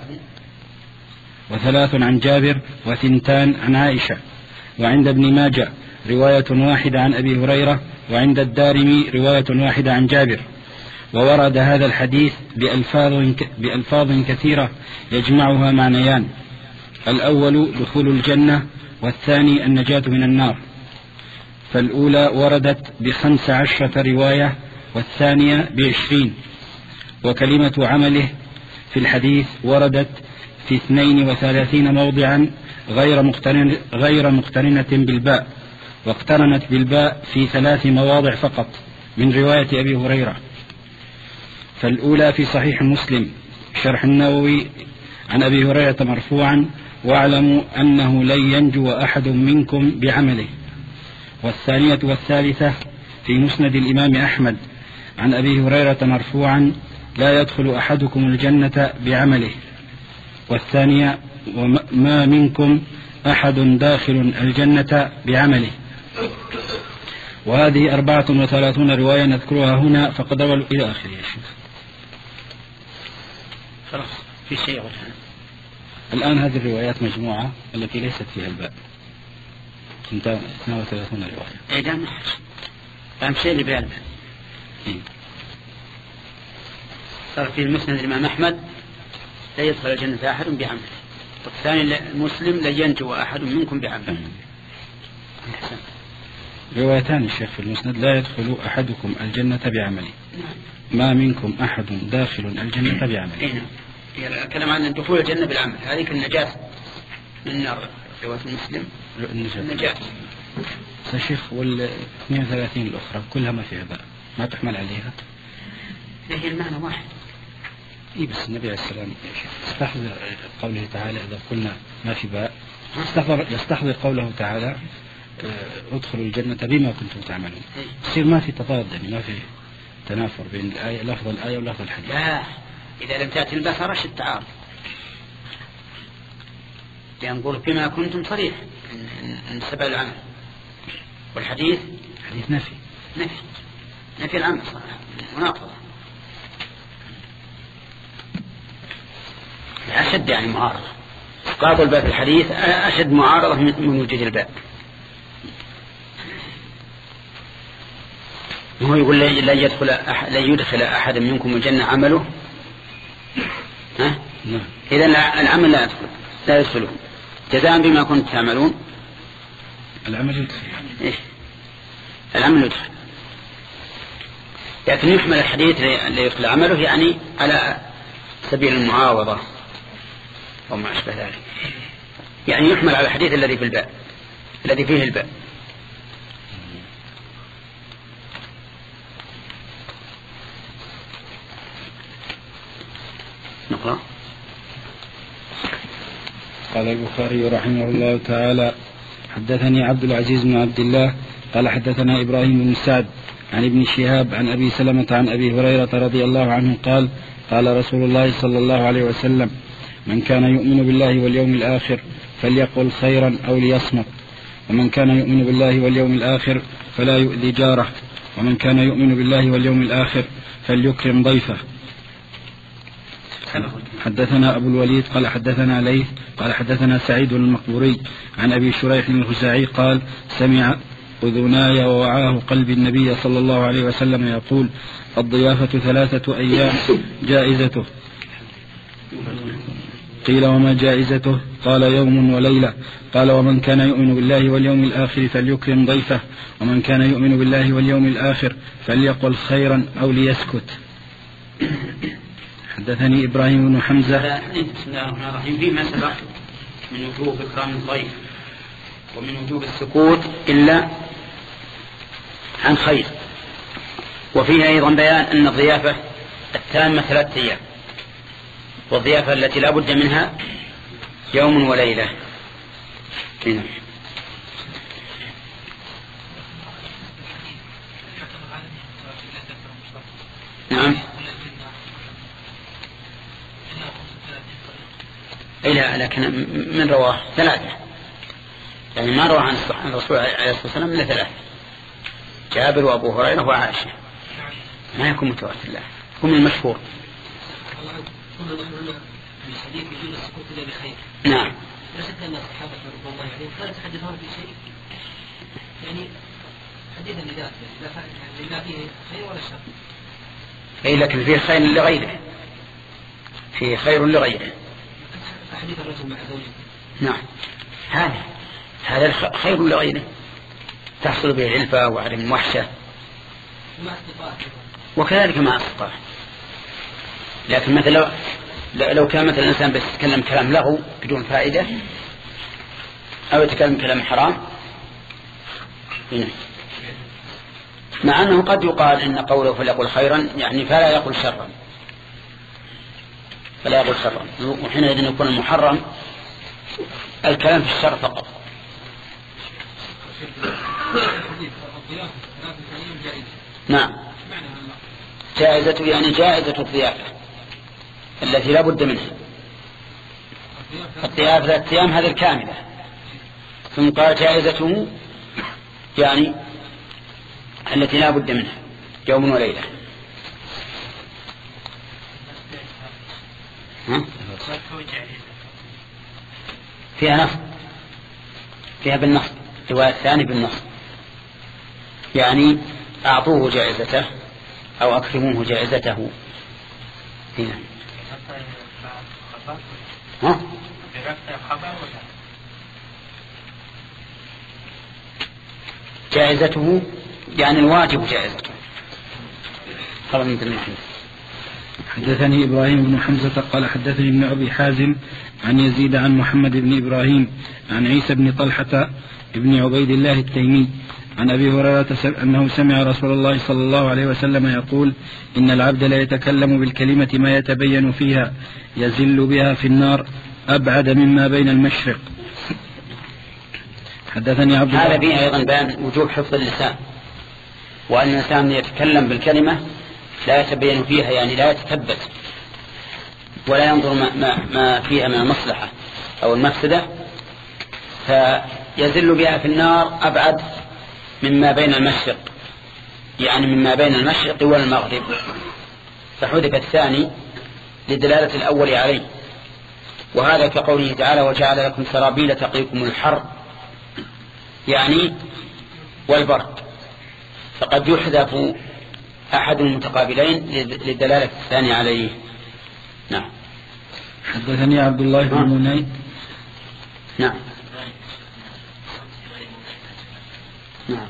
Speaker 6: وثلاث عن جابر وثنتان عن عائشة. وعند ابن ماجه رواية واحدة عن أبي هريرة، وعند الدارمي رواية واحدة عن جابر. وورد هذا الحديث بألفاظ, بألفاظ كثيرة يجمعها معنيان: الأول دخول الجنة، والثاني النجاة من النار. فالأولى وردت بخمس عشرة رواية والثانية بعشرين. وكلمة عمله في الحديث وردت في اثنين وثلاثين موضعا غير مقترنة, غير مقترنة بالباء، واقترنت بالباء في ثلاث مواضع فقط من رواية أبي هريرة. فالأولى في صحيح مسلم شرح النووي عن أبي هريرة مرفوعا: واعلموا أنه لن ينجو أحد منكم بعمله. والثانية والثالثة في مسند الإمام أحمد عن أبي هريرة مرفوعا: لا يدخل أحدكم الجنة بعمله. والثانية: وما منكم أحد داخل الجنة بعمله. وهذه أربعة وثلاثون رواية نذكرها هنا، فقد رووا إلى آخره. يا شيخ
Speaker 1: خلاص في شيء
Speaker 6: الآن هذه الروايات مجموعة التي ليست فيها الباء اثنين وثلاثين رواية.
Speaker 1: إيه دام أهم شيء اللي بها الباء. صار في المسند الإمام أحمد: لا يدخل الجنة أحد بعمله. والثاني مسلم: لا ينجو أحد منكم بعمله.
Speaker 6: روايتان الشيخ في المسند: لا يدخل أحدكم الجنة بعمله، ما منكم أحد داخل الجنة بعمله.
Speaker 1: إيه نعم. الكلام عن دخول الجنة بالعمل، هذه النجاة من النار. رواية المسلم النجاة.
Speaker 6: يا شيخ وال اثنين وثلاثين الأخرى كلها ما فيها باء، ما تحمل عليها.
Speaker 1: هي المعنى واحد.
Speaker 6: إيه بس النبي عليه السلام يستحضر قوله تعالى: إذا قلنا ما في باء، يستحضر, يستحضر قوله تعالى: ادخلوا الجنة بما كنتم تعملون. يصير ما في تضاد، يعني ما في تنافر بين الآية لفظ الآية ولفظ الحديث.
Speaker 1: لا، إذا لم تأتي الباء صار التعارض. لنقول بما كنتم صريح من سبب العمل، والحديث
Speaker 6: حديث نفي
Speaker 1: نفي نفي العمل صراحة مناقضة أشد، يعني معارضة. إسقاط الباء في الحديث أشد معارضة من وجود الباء. وهو يقول لا يدخل أحد لا يدخل أحد منكم الجنة عمله. ها؟
Speaker 6: نعم.
Speaker 1: إذا العمل لا يدخل لا يدخله جزاء بما كنت تعملون.
Speaker 6: العمل يدخل.
Speaker 1: إيه؟ العمل يدخل، لكن يحمل الحديث لا يدخل عمله يعني على سبيل المعاوضة وما أشبه ذلك، يعني يحمل على الحديث الذي في الباء الذي فيه الباء. نقرأ.
Speaker 6: قال البخاري رحمه الله تعالى: حدثني عبد العزيز بن عبد الله قال حدثنا إبراهيم بن سعد عن ابن شهاب عن أبي سلمة عن أبي هريرة رضي الله عنه قال قال رسول الله صلى الله عليه وسلم من كان يؤمن بالله واليوم الآخر فليقل خيرا أو ليصمت ومن كان يؤمن بالله واليوم الآخر فلا يؤذي جاره ومن كان يؤمن بالله واليوم الآخر فليكرم ضيفه. حدثنا أبو الوليد قال حدثنا ليث قال حدثنا سعيد المقبوري عن أبي شريح الخزاعي قال سمع أذناي ووعاه قلب النبي صلى الله عليه وسلم يقول الضيافة ثلاثة أيام جائزته. قيل وما جائزته؟ قال يوم وليلة. قال ومن كان يؤمن بالله واليوم الآخر فليكرم ضيفه ومن كان يؤمن بالله واليوم الآخر فليقل خيرا أو ليسكت. حدثني إبراهيم بن حمزة.
Speaker 1: بسم الله الرحمن الرحيم. فيما سبق من وجوب إكرام الضيف ومن وجوب السكوت إلا عن خير، وفيها أيضا بيان أن الضيافة التامة ثلاثة أيام، والضيافة التي لا بد منها يوم وليلة. هنا. نعم. إيه لا، لكن من رواه ثلاثة، يعني ما رواه عن الرسول عليه الصلاة والسلام إلا ثلاثة، جابر وأبو هريرة وعائشة، ما يكون متواتر، لا يكون المشهور. نعم.
Speaker 5: لا شك أن الصحابة رضي الله عنهم كانوا يتحدثون في شيء يعني حديثا لذات لا فيه خير ولا شر.
Speaker 1: أي لكن فيه خير لغيره، فيه خير لغيره.
Speaker 5: حديث الرجل مع زوجته.
Speaker 1: نعم، هذا هذا خير لغيره، تحصل به العلفة وعدم الوحشة، وكذلك مع أصدقائه. لكن مثلا لو, لو كان مثلا الإنسان بس يتكلم كلام لغو بدون فائدة أو يتكلم كلام حرام، هنا. مع أنه قد يقال إن قوله فليقل خيرا يعني فلا يقل شرا، فلا يقل شرا، وحينئذ يكون المحرم الكلام في الشر فقط. نعم، جائزة يعني جائزة الضيافة التي لا بد منها. الضيافة ثلاثة أيام هذه الكاملة، ثم قال جائزته يعني التي لا بد منها يوم وليلة. ها؟ فيها نصب، فيها بالنصب، رواية الثاني بالنصب، يعني أعطوه جائزته أو أكرموه جائزته. هنا. ها؟ جائزته يعني الواجب جائزته.
Speaker 6: حدثني إبراهيم بن حمزة قال حدثني ابن أبي حازم عن يزيد عن محمد بن إبراهيم عن عيسى بن طلحة ابن عبيد الله التيمي عن أبي هريرة أنه سمع رسول الله صلى الله عليه وسلم يقول إن العبد لا يتكلم بالكلمة ما يتبين فيها يزل بها في النار أبعد مما بين المشرق. حدثني عبد الله.
Speaker 1: هذا فيه أيضا بيان وجوب حفظ اللسان، وأن الإنسان يتكلم بالكلمة لا يتبين فيها يعني لا يتثبت ولا ينظر ما, ما, ما فيها من المصلحة أو المفسدة، فيزل بها في النار أبعد مما بين المشرق، يعني مما بين المشرق والمغرب، فحذف الثاني لدلالة الأول عليه. وهذا كقوله تعالى وجعل لكم سرابيل تقيكم الحر يعني والبرد، فقد يحذف أحد المتقابلين للدلالة الثانية عليه. نعم.
Speaker 6: حدثني عبد الله بن مني.
Speaker 1: نعم. نعم.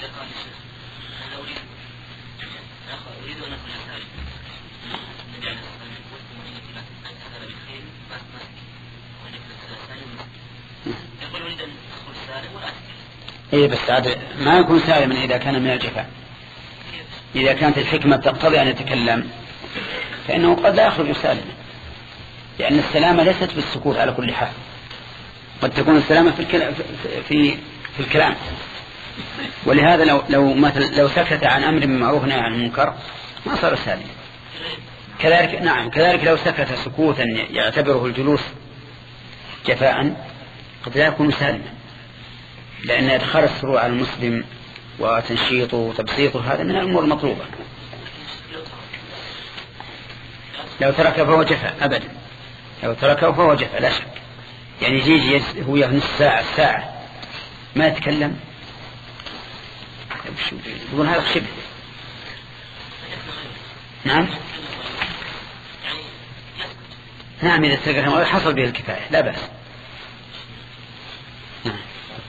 Speaker 1: إيه بس عاد ما يكون سالما إذا كان من الجفاء. إذا كانت الحكمة تقتضي أن يتكلم فإنه قد لا يخرج سالما، لأن السلامة ليست بالسكوت على كل حال، قد تكون السلامة في الكلام في في الكلام ولهذا لو لو مثل لو سكت عن أمر بالمعروف ونهى عن المنكر ما صار سالما. كذلك نعم كذلك لو سكت سكوتا يعتبره الجلوس جفاء قد لا يكون سالما، لأن إدخال السرور على المسلم وتنشيطه وتبسيطه هذا من الأمور المطلوبة. لو تركه فهو جفاء أبدا، لو تركه فهو جفاء لا شك. يعني يجي هو نص ساعة ساعة ما يتكلم يقول هذا شبه. نعم نعم إذا تركه حصل به الكفاية لا بأس. نعم.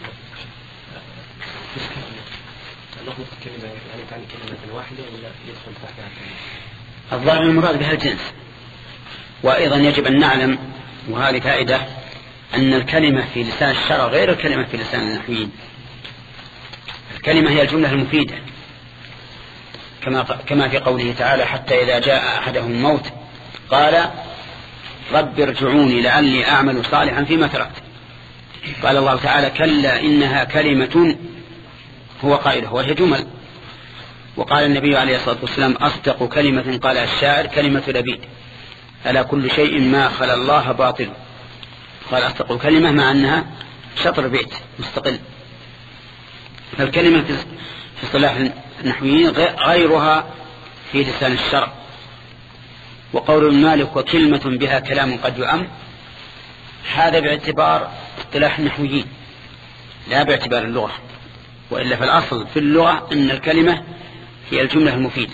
Speaker 1: الظاهر المراد بها الجنس. وأيضا يجب أن نعلم، وهذه فائدة، أن الكلمة في لسان الشرع غير الكلمة في لسان النحويين. الكلمة هي الجملة المفيدة كما كما في قوله تعالى: حتى إذا جاء أحدهم الموت قال رب ارجعوني لعلي أعمل صالحا فيما تركت. قال الله تعالى: كلا إنها كلمة هو قائلها، وهي جمل. وقال النبي عليه الصلاة والسلام: أصدق كلمة قال الشاعر كلمة لبيد، ألا كل شيء ما خلا الله باطل. قال أصدق كلمة مع أنها شطر بيت مستقل. فالكلمة في اصطلاح النحويين غيرها في لسان الشرع. وقول المالك: وكلمة بها كلام قد يؤم، هذا باعتبار اصطلاح النحويين لا باعتبار اللغة، وإلا فالأصل في اللغة أن الكلمة هي الجملة المفيدة.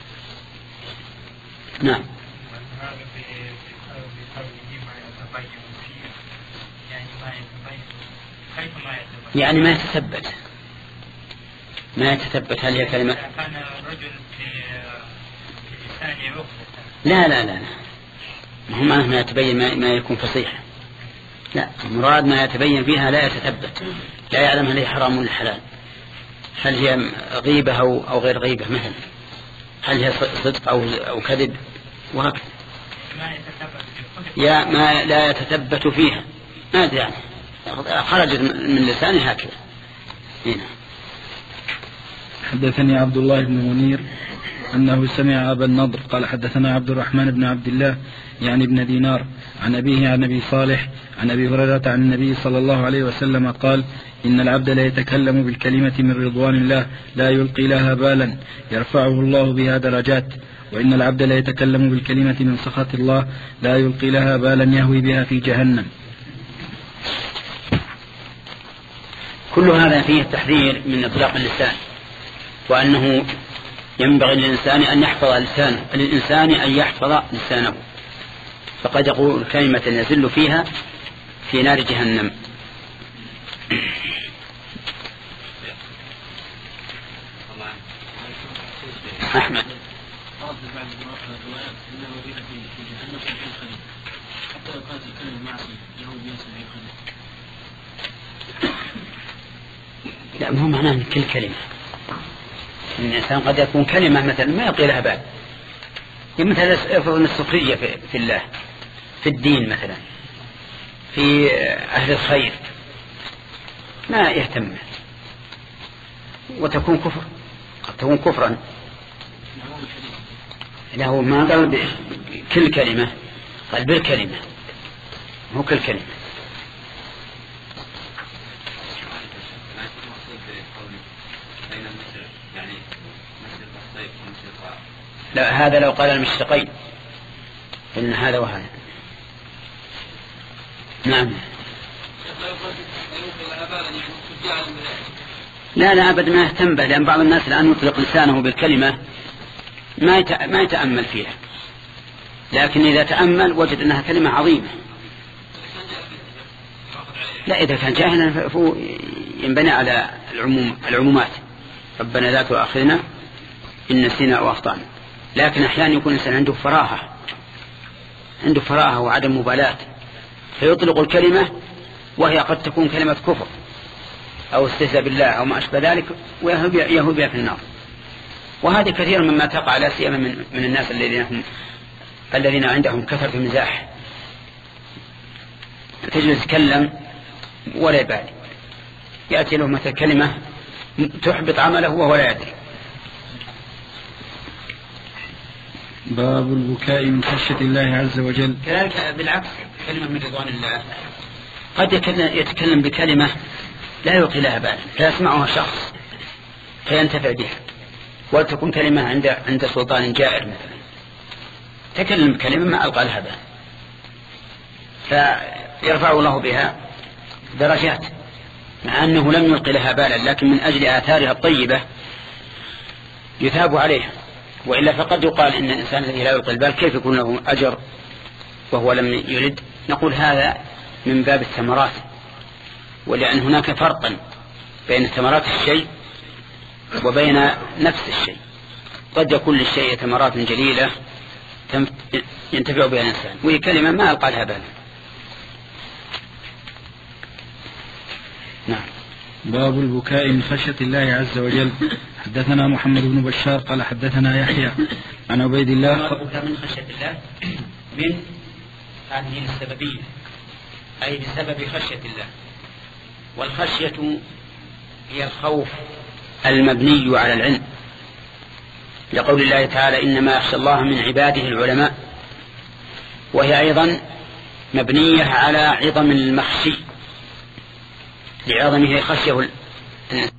Speaker 1: نعم. يعني ما يتثبت ما يتثبت هل هي كلمة؟
Speaker 4: كان الرجل في لسانه عقدة.
Speaker 1: لا لا لا ما هو ما يتبين ما, ما يكون فصيح. لا، المراد ما يتبين فيها لا يتثبت، لا يعلم هل هي حرام ولا حلال، هل هي غيبة أو, أو غير غيبة مثلا، هل هي صدق أو, أو كذب، وهكذا. يا ما لا يتثبت فيها ما أدري يعني خرجت من لسانه هكذا. هنا.
Speaker 6: حدثني عبد الله بن منير أنه سمع أبا النضر قال: حدثنا عبد الرحمن بن عبد الله يعني ابن دينار عن أبيه عن أبي صالح عن أبي هريرة عن النبي صلى الله عليه وسلم قال: إن العبد لا يتكلم بالكلمة من رضوان الله لا يلقي لها بالا يرفعه الله بها درجات، وإن العبد لا يتكلم بالكلمة من سخط الله لا يلقي لها بالا يهوي بها في جهنم.
Speaker 1: كل هذا فيه التحذير من إطلاق اللسان، وأنه ينبغي للإنسان أن يحفظ لسانه، للإنسان أن يحفظ لسانه، فقد يقول كلمة يزل فيها في نار جهنم. أحمد. لا، مو معناه من كل كلمة. الإنسان قد يكون كلمة مثلا ما يلقي لها بال، مثلا يفرض السخرية في الله، في الدين مثلا، في أهل الخير، ما يهتم، وتكون كفر، قد تكون كفرا. له ما قال كل كلمة، قال بالكلمة، مو كل كلمة. لا، هذا لو قال المشتقين إن هذا وهذا. نعم. لا لا أبدا ما يهتم به، لأن بعض الناس الآن يطلق لسانه بالكلمة ما ما يتأمل فيها، لكن إذا تأمل وجد أنها كلمة عظيمة. لا، إذا كان جاهلا فهو ينبني على العموم العمومات: ربنا لا تؤاخذنا إن نسينا أو أخطأنا. لكن أحيانا يكون الإنسان عنده فراغة عنده فراغة وعدم مبالاة، فيطلق الكلمة وهي قد تكون كلمة كفر أو استهزاء بالله أو ما أشبه ذلك، ويهوي بها في النار. وهذه كثير مما تقع لا سيما من, من الناس الذين هم الذين عندهم كثرة المزاح، تجد يتكلم ولا يبالي، يأتي له مثل كلمة تحبط عمله وهو لا يدري.
Speaker 3: باب البكاء من خشية الله عز وجل.
Speaker 1: كذلك بالعكس كلمة من رضوان الله قد يتكلم بكلمة لا يلقي لها بالا فيسمعها شخص فينتفع بها، وتكون كلمة عند عند سلطان جائر مثلا تكلم بكلمة ما ألقى لها بالا فيرفع الله بها درجات مع أنه لم يلقي لها بالا، لكن من أجل آثارها الطيبة يثاب عليها. وإلا فقد يقال إن الإنسان الذي لا يلقي البال كيف يكون له أجر وهو لم يرد؟ نقول هذا من باب الثمرات، ولأن هناك فرقا بين ثمرات الشيء وبين نفس الشيء. قد يكون للشيء ثمرات جليلة ينتفع بها الإنسان وهي كلمة ما ألقى لها بالا.
Speaker 3: نعم. باب البكاء من خشية الله عز وجل. حدثنا محمد بن بشار قال حدثنا يحيى عن عبيد الله.
Speaker 1: البكاء من خشية الله من هذه السببية أي بسبب خشية الله، والخشية هي الخوف المبني على العلم، لقول الله تعالى إنما يخشى الله من عباده العلماء، وهي أيضا مبنية على عظم المخشي لعظمه خشيه الإنسان.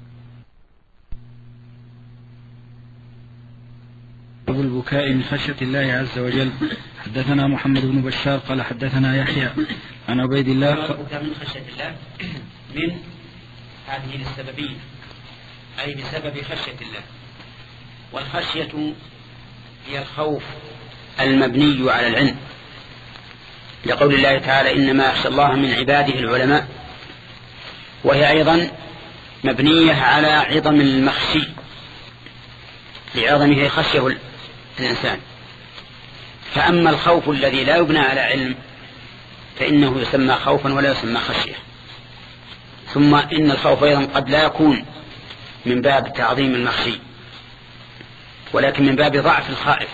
Speaker 3: باب البكاء من خشية الله عز وجل. حدثنا محمد بن بشار قال حدثنا يحيى عن عبيد الله.
Speaker 1: البكاء من خشية الله من هذه السببية أي بسبب خشية الله، والخشية هي الخوف المبني على العلم، لقول الله تعالى إنما يخشى الله من عباده العلماء، وهي أيضا مبنية على عظم المخشي لعظمه خشيه الإنسان. فأما الخوف الذي لا يبنى على علم فإنه يسمى خوفا ولا يسمى خشية. ثم إن الخوف أيضا قد لا يكون من باب تعظيم المخشي ولكن من باب ضعف الخائف.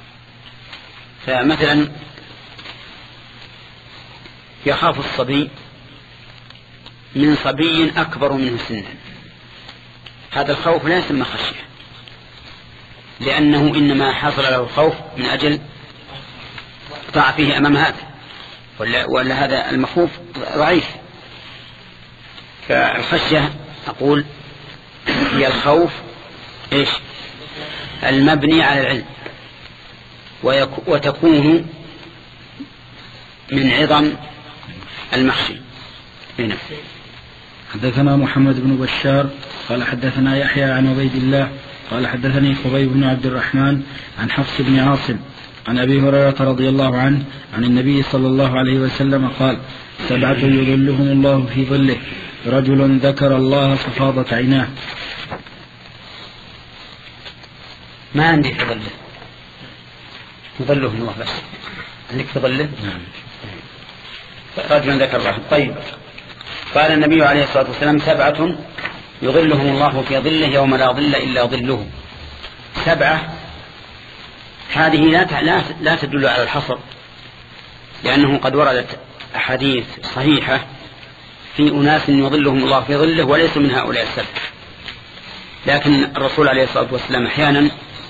Speaker 1: فمثلا يخاف الصبي من صبي أكبر منه سنا، هذا الخوف لا يسمى خشية، لأنه إنما حصل له الخوف من أجل ضعفه أمام هذا، ولا, ولا هذا المخوف ضعيف. فالخشية أقول هي الخوف إيش المبني على العلم، وتكون من عظم المخشي. هنا
Speaker 3: حدثنا محمد بن بشار قال حدثنا يحيى عن عبيد الله قال حدثني خبيب بن عبد الرحمن عن حفص بن عاصم عن أبي هريرة رضي الله عنه عن النبي صلى الله عليه وسلم قال سبعة يظلهم الله في ظله رجل ذكر الله ففاضت عيناه.
Speaker 1: ما عندي في ظله، يظلهم الله بس، عندك في ظله؟
Speaker 3: نعم.
Speaker 1: رجل ذكر الله. طيب، قال النبي عليه الصلاة والسلام سبعة يظلهم الله في ظله يوم لا ظل إلا ظله. سبعة هذه لا لا تدل على الحصر، لأنه قد وردت أحاديث صحيحة في أناس يظلهم الله في ظله وليسوا من هؤلاء السبعة، لكن الرسول عليه الصلاة والسلام أحيانا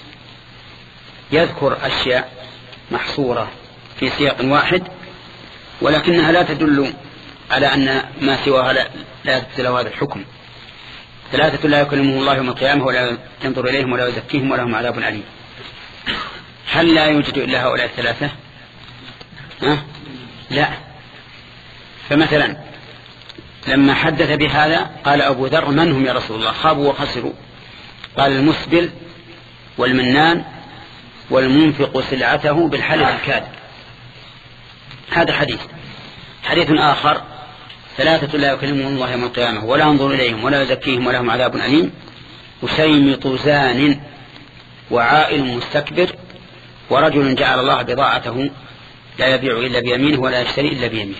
Speaker 1: يذكر أشياء محصورة في سياق واحد ولكنها لا تدل على أن ما سواها لا, لا تدل هذا الحكم. ثلاثة لا يكلمهم الله يوم القيامة ولا ينظر إليهم ولا يزكيهم ولهم عذاب أليم. هل لا يوجد إلا هؤلاء الثلاثة؟ ها؟ لا. فمثلا لما حدث بهذا قال أبو ذر من هم يا رسول الله؟ خابوا وخسروا. قال المسبل والمنان والمنفق سلعته بالحلف الكاذب. هذا حديث. حديث آخر ثلاثة لا يكلمهم الله يوم القيامة ولا ينظر إليهم ولا يزكيهم ولهم عذاب أليم وشيمط زان وعائل مستكبر ورجل جعل الله بضاعته لا يبيع إلا بيمينه ولا يشتري إلا بيمينه.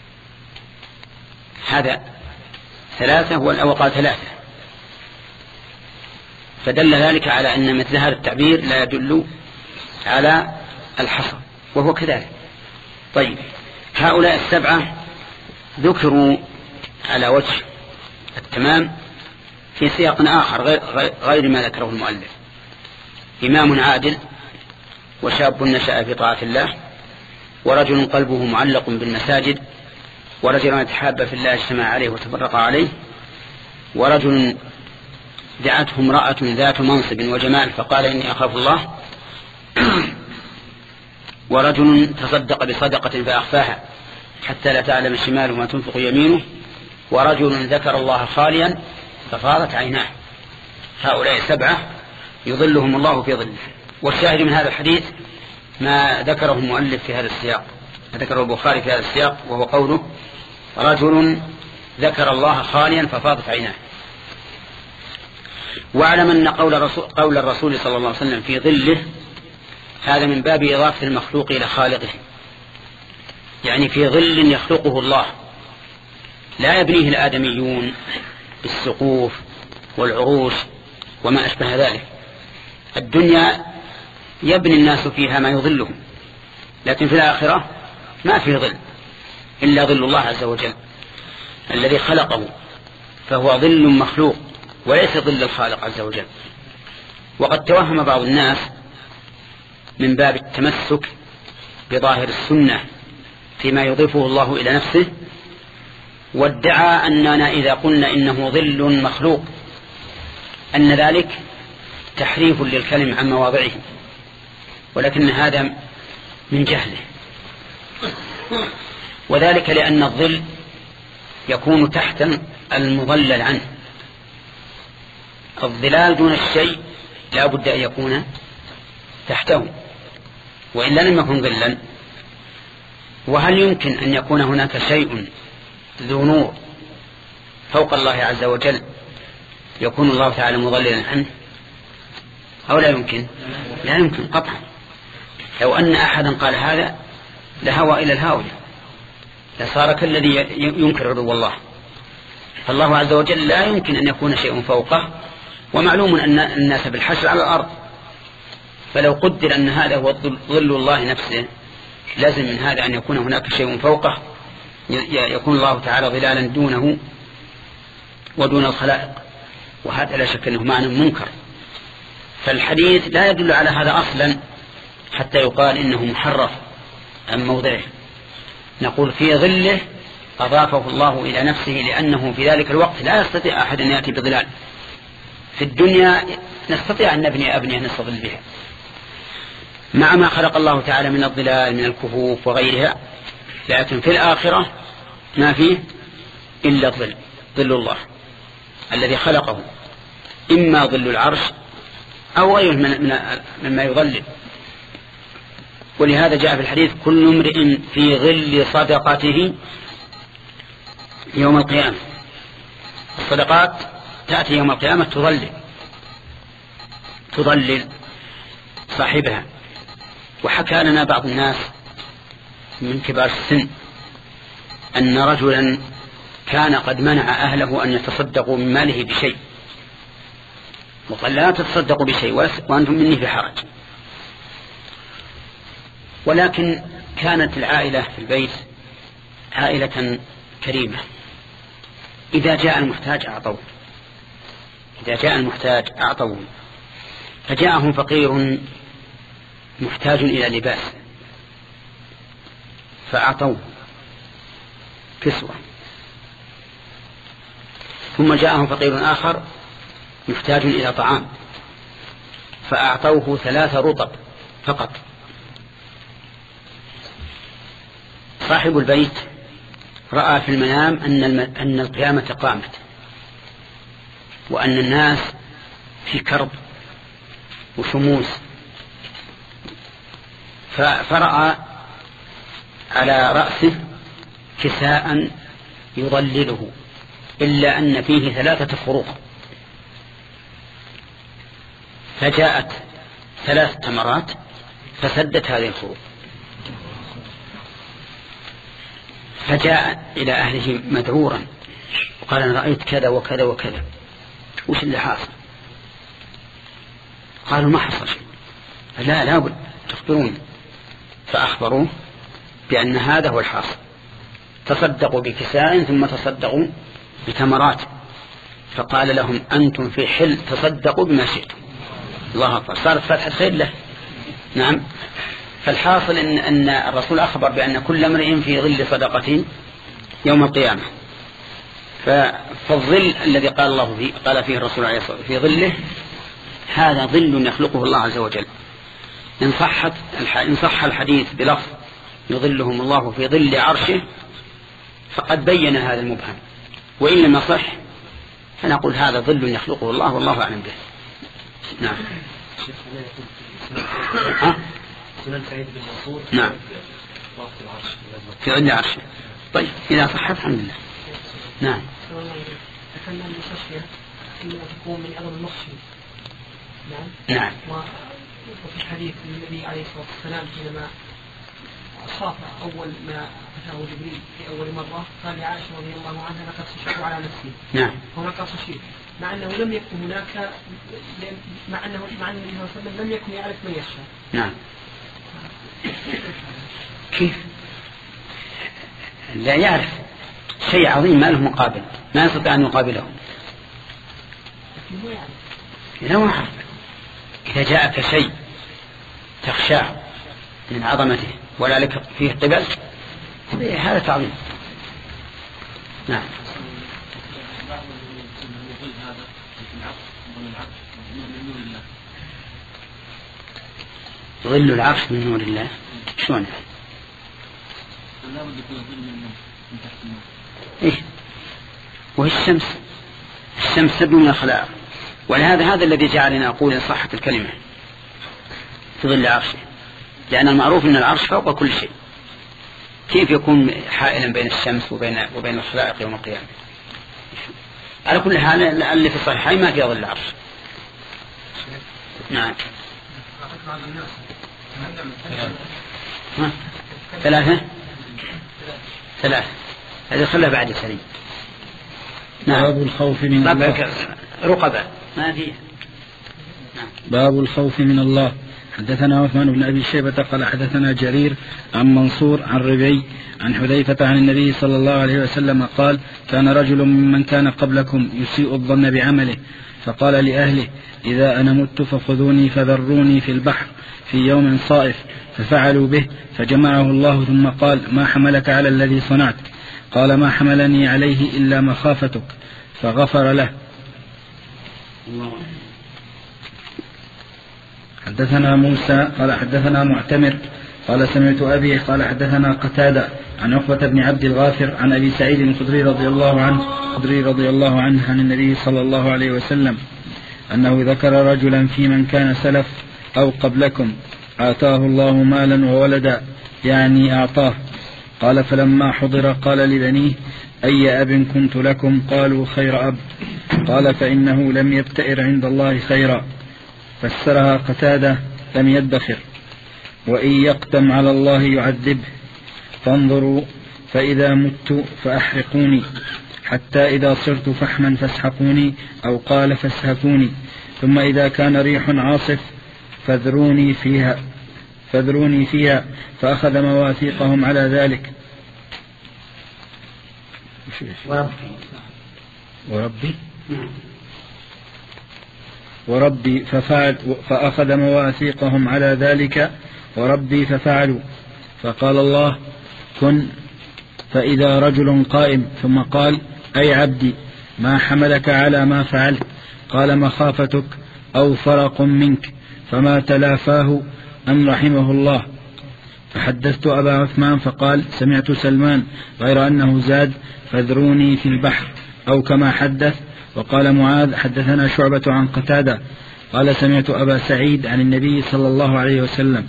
Speaker 1: هذا ثلاثة وقال ثلاثة، فدل ذلك على أن مثل هذا التعبير لا يدل على الحصر، وهو كذلك. طيب، هؤلاء السبعة ذكروا على وجه التمام في سياق آخر غير, غير ما ذكره المؤلف: إمام عادل، وشاب نشأ في طاعة الله، ورجل قلبه معلق بالمساجد، ورجل يتحاب في الله اجتمع عليه وتفرق عليه، ورجل دعته امرأة ذات منصب وجمال فقال إني أخاف الله، ورجل تصدق بصدقة فأخفاها حتى لا تعلم شماله ما تنفق يمينه، ورجل ذكر الله خاليا ففاضت عيناه. هؤلاء سبعة يظلهم الله في ظله. والشاهد من هذا الحديث ما ذكره المؤلف في هذا السياق، ذكره البخاري في هذا السياق، وهو قوله: رجل ذكر الله خاليا ففاضت عيناه. واعلم أن قول الرسول, قول الرسول صلى الله عليه وسلم في ظله هذا من باب إضافة المخلوق إلى خالقه، يعني في ظل يخلقه الله لا يبنيه الآدميون بالسقوف والعروش وما أشبه ذلك. الدنيا يبني الناس فيها ما يظلهم، لكن في الآخرة ما في ظل إلا ظل الله عز وجل الذي خلقه، فهو ظل مخلوق وليس ظل الخالق عز وجل. وقد توهم بعض الناس من باب التمسك بظاهر السنة فيما يضيفه الله إلى نفسه، وادعى أننا إذا قلنا إنه ظل مخلوق أن ذلك تحريف للكلم عن مواضعه، ولكن هذا من جهله، وذلك لأن الظل يكون تحت المظلل عنه. الظلال دون الشيء لا بد أن يكون تحته، وإلا لم يكن ظلا. وهل يمكن أن يكون هناك شيء ذو نور فوق الله عز وجل يكون الله تعالى مظللا عنه، أو لا يمكن؟ لا يمكن قطعا. لو أن أحدا قال هذا لهوى إلى الهاوية، لصار كالذي ينكر رضو الله. فالله عز وجل لا يمكن أن يكون شيء فوقه، ومعلوم أن الناس بالحشر على الأرض، فلو قدر أن هذا هو ظل الله نفسه لازم من هذا أن يكون هناك شيء فوقه يكون الله تعالى ظلالا دونه ودون الخلائق، وهذا لا شك أنه معنى منكر. فالحديث لا يدل على هذا أصلا حتى يقال إنه محرف عن موضعه. نقول في ظله أضافه الله إلى نفسه، لأنه في ذلك الوقت لا يستطيع أحد أن يأتي بظلال. في الدنيا نستطيع أن نبني أبنية نستظل بها مع ما خلق الله تعالى من الظلال من الكهوف وغيرها، لكن في الآخرة ما فيه إلا الظل، ظل الله الذي خلقه، إما ظل العرش أو غيره مما يظلل. ولهذا جاء في الحديث: كل امرئ في ظل صدقته يوم القيامة. الصدقات تأتي يوم القيامة تظلل تظلل صاحبها. وحكى لنا بعض الناس من كبار السن أن رجلا كان قد منع أهله أن يتصدقوا من ماله بشيء، وقال: لا تتصدقوا بشيء وأنتم مني في حرج. ولكن كانت العائلة في البيت عائلة كريمة، إذا جاء المحتاج أعطوه إذا جاء المحتاج أعطوه فجاءهم فقير محتاج إلى لباس فأعطوه كسوة، ثم جاءهم فقير آخر محتاج إلى طعام فأعطوه ثلاث رطب فقط. صاحب البيت رأى في المنام أن أن القيامة قامت، وأن الناس في كرب وشموس، فرأى على رأسه كساء يظلله إلا أن فيه ثلاثة خروق، فجاءت ثلاث تمرات فسدت هذه الخروق. فجاء إلى أهله مذعورا وقال: أنا رأيت كذا وكذا وكذا، وش اللي حاصل؟ قالوا: ما حصل شيء. لا لا بد تخبرون. فأخبروه بأن هذا هو الحاصل. تصدقوا بكساء ثم تصدقوا بتمرات، فقال لهم أنتم في حل تصدقوا بما شئتم. الله أكبر، صارت فتحة خير له. نعم. فالحاصل إن, أن الرسول أخبر بأن كل امرئ في ظل صدقة يوم القيامة. فالظل الذي قال الله فيه قال فيه الرسول عليه الصلاة والسلام في ظله، هذا ظل يخلقه الله عز وجل. إن صحت إن صح الحديث بلفظ يظلهم الله في ظل عرشه فقد بين هذا المبهم، وإن لم يصح فنقول هذا ظل يخلقه الله والله أعلم به. نعم.
Speaker 5: سنن سعيد بن منصور
Speaker 1: نعم في ظل عرشه. طيب إذا صحت الحمد لله. نعم.
Speaker 2: ذكرنا المستشفى إنها تكون من أمر المخشي.
Speaker 1: نعم. نعم.
Speaker 2: وفي حديث النبي عليه الصلاة والسلام حينما صاف أول ما أتاه جبريل في أول مرة قال لعائشة رضي الله عنها لقد خشيت على نفسي.
Speaker 1: نعم.
Speaker 2: هناك خشيت مع أنه لم يكن هناك مع أنه مع أن النبي صلى الله عليه وسلم لم يكن يعرف من يخشى.
Speaker 1: نعم. كيف؟ لا يعرف شيء عظيم ما له مقابل، ما يستطيع أن يقابله.
Speaker 2: لكن هو يعرف.
Speaker 1: لا ما يعرف. إذا جاءك شيء تخشاه من عظمته ولا لك فيه قبل هذا تعظيم. نعم. ظل العرش من نور الله شلون؟ إيه وهي الشمس. الشمس سبب من الخلاق، ولهذا هذا الذي جعلنا أقول إن صحت الكلمة في ظل عرشه، لأن المعروف أن العرش فوق كل شيء، كيف يكون حائلا بين الشمس وبين وبين الخلائق يوم القيامة؟ على كل حال اللي في الصحيحين ما في ظل العرش. نعم. ثلاثة ثلاثة هذا خلها بعد سليم.
Speaker 6: نعم. باب الخوف من الله.
Speaker 1: رقبة ما فيه.
Speaker 6: نعم. باب الخوف من الله. حدثنا عثمان بن أبي شيبة قال حدثنا جرير عن منصور عن ربيع عن حذيفة عن النبي صلى الله عليه وسلم قال كان رجل ممن كان قبلكم يسيء الظن بعمله فقال لأهله إذا أنا مت فخذوني فذروني في البحر في يوم صائف، ففعلوا به فجمعه الله ثم قال ما حملك على الذي صنعت؟ قال ما حملني عليه إلا مخافتك، فغفر له. حدثنا موسى قال حدثنا معتمر قال سمعت أبي قال حدثنا قتادة عن عقبة بن عبد الغافر عن أبي سعيد الخدري رضي الله عنه الخدري رضي الله عنه عن النبي صلى الله عليه وسلم أنه ذكر رجلا في من كان سلف أو قبلكم آتاه الله مالا وولدا، يعني أعطاه. قال فلما حضر قال لبنيه أي أب كنت لكم؟ قالوا خير أب. قال فإنه لم يبتئر عند الله خيرا. فسرها قتادة لم يدخر، وإن يقدم على الله يعذبه. فانظروا فإذا مت فأحرقوني، حتى إذا صرت فحما فاسحقوني، أو قال فاسهكوني، ثم إذا كان ريح عاصف فذروني فيها فذروني فيها فأخذ مواثيقهم على ذلك. وربي وربي ففعل فأخذ مواثيقهم على ذلك وربي ففعلوا. فقال الله كن، فإذا رجل قائم ثم قال أي عبدي ما حملك على ما فعلت؟ قال مخافتك أو فرق منك، فما تلافاه أن رحمه الله. فحدثت أبا عثمان فقال سمعت سلمان غير أنه زاد فذروني في البحر أو كما حدث. وقال معاذ حدثنا شعبة عن قتادة قال سمعت أبا سعيد عن النبي صلى الله عليه وسلم.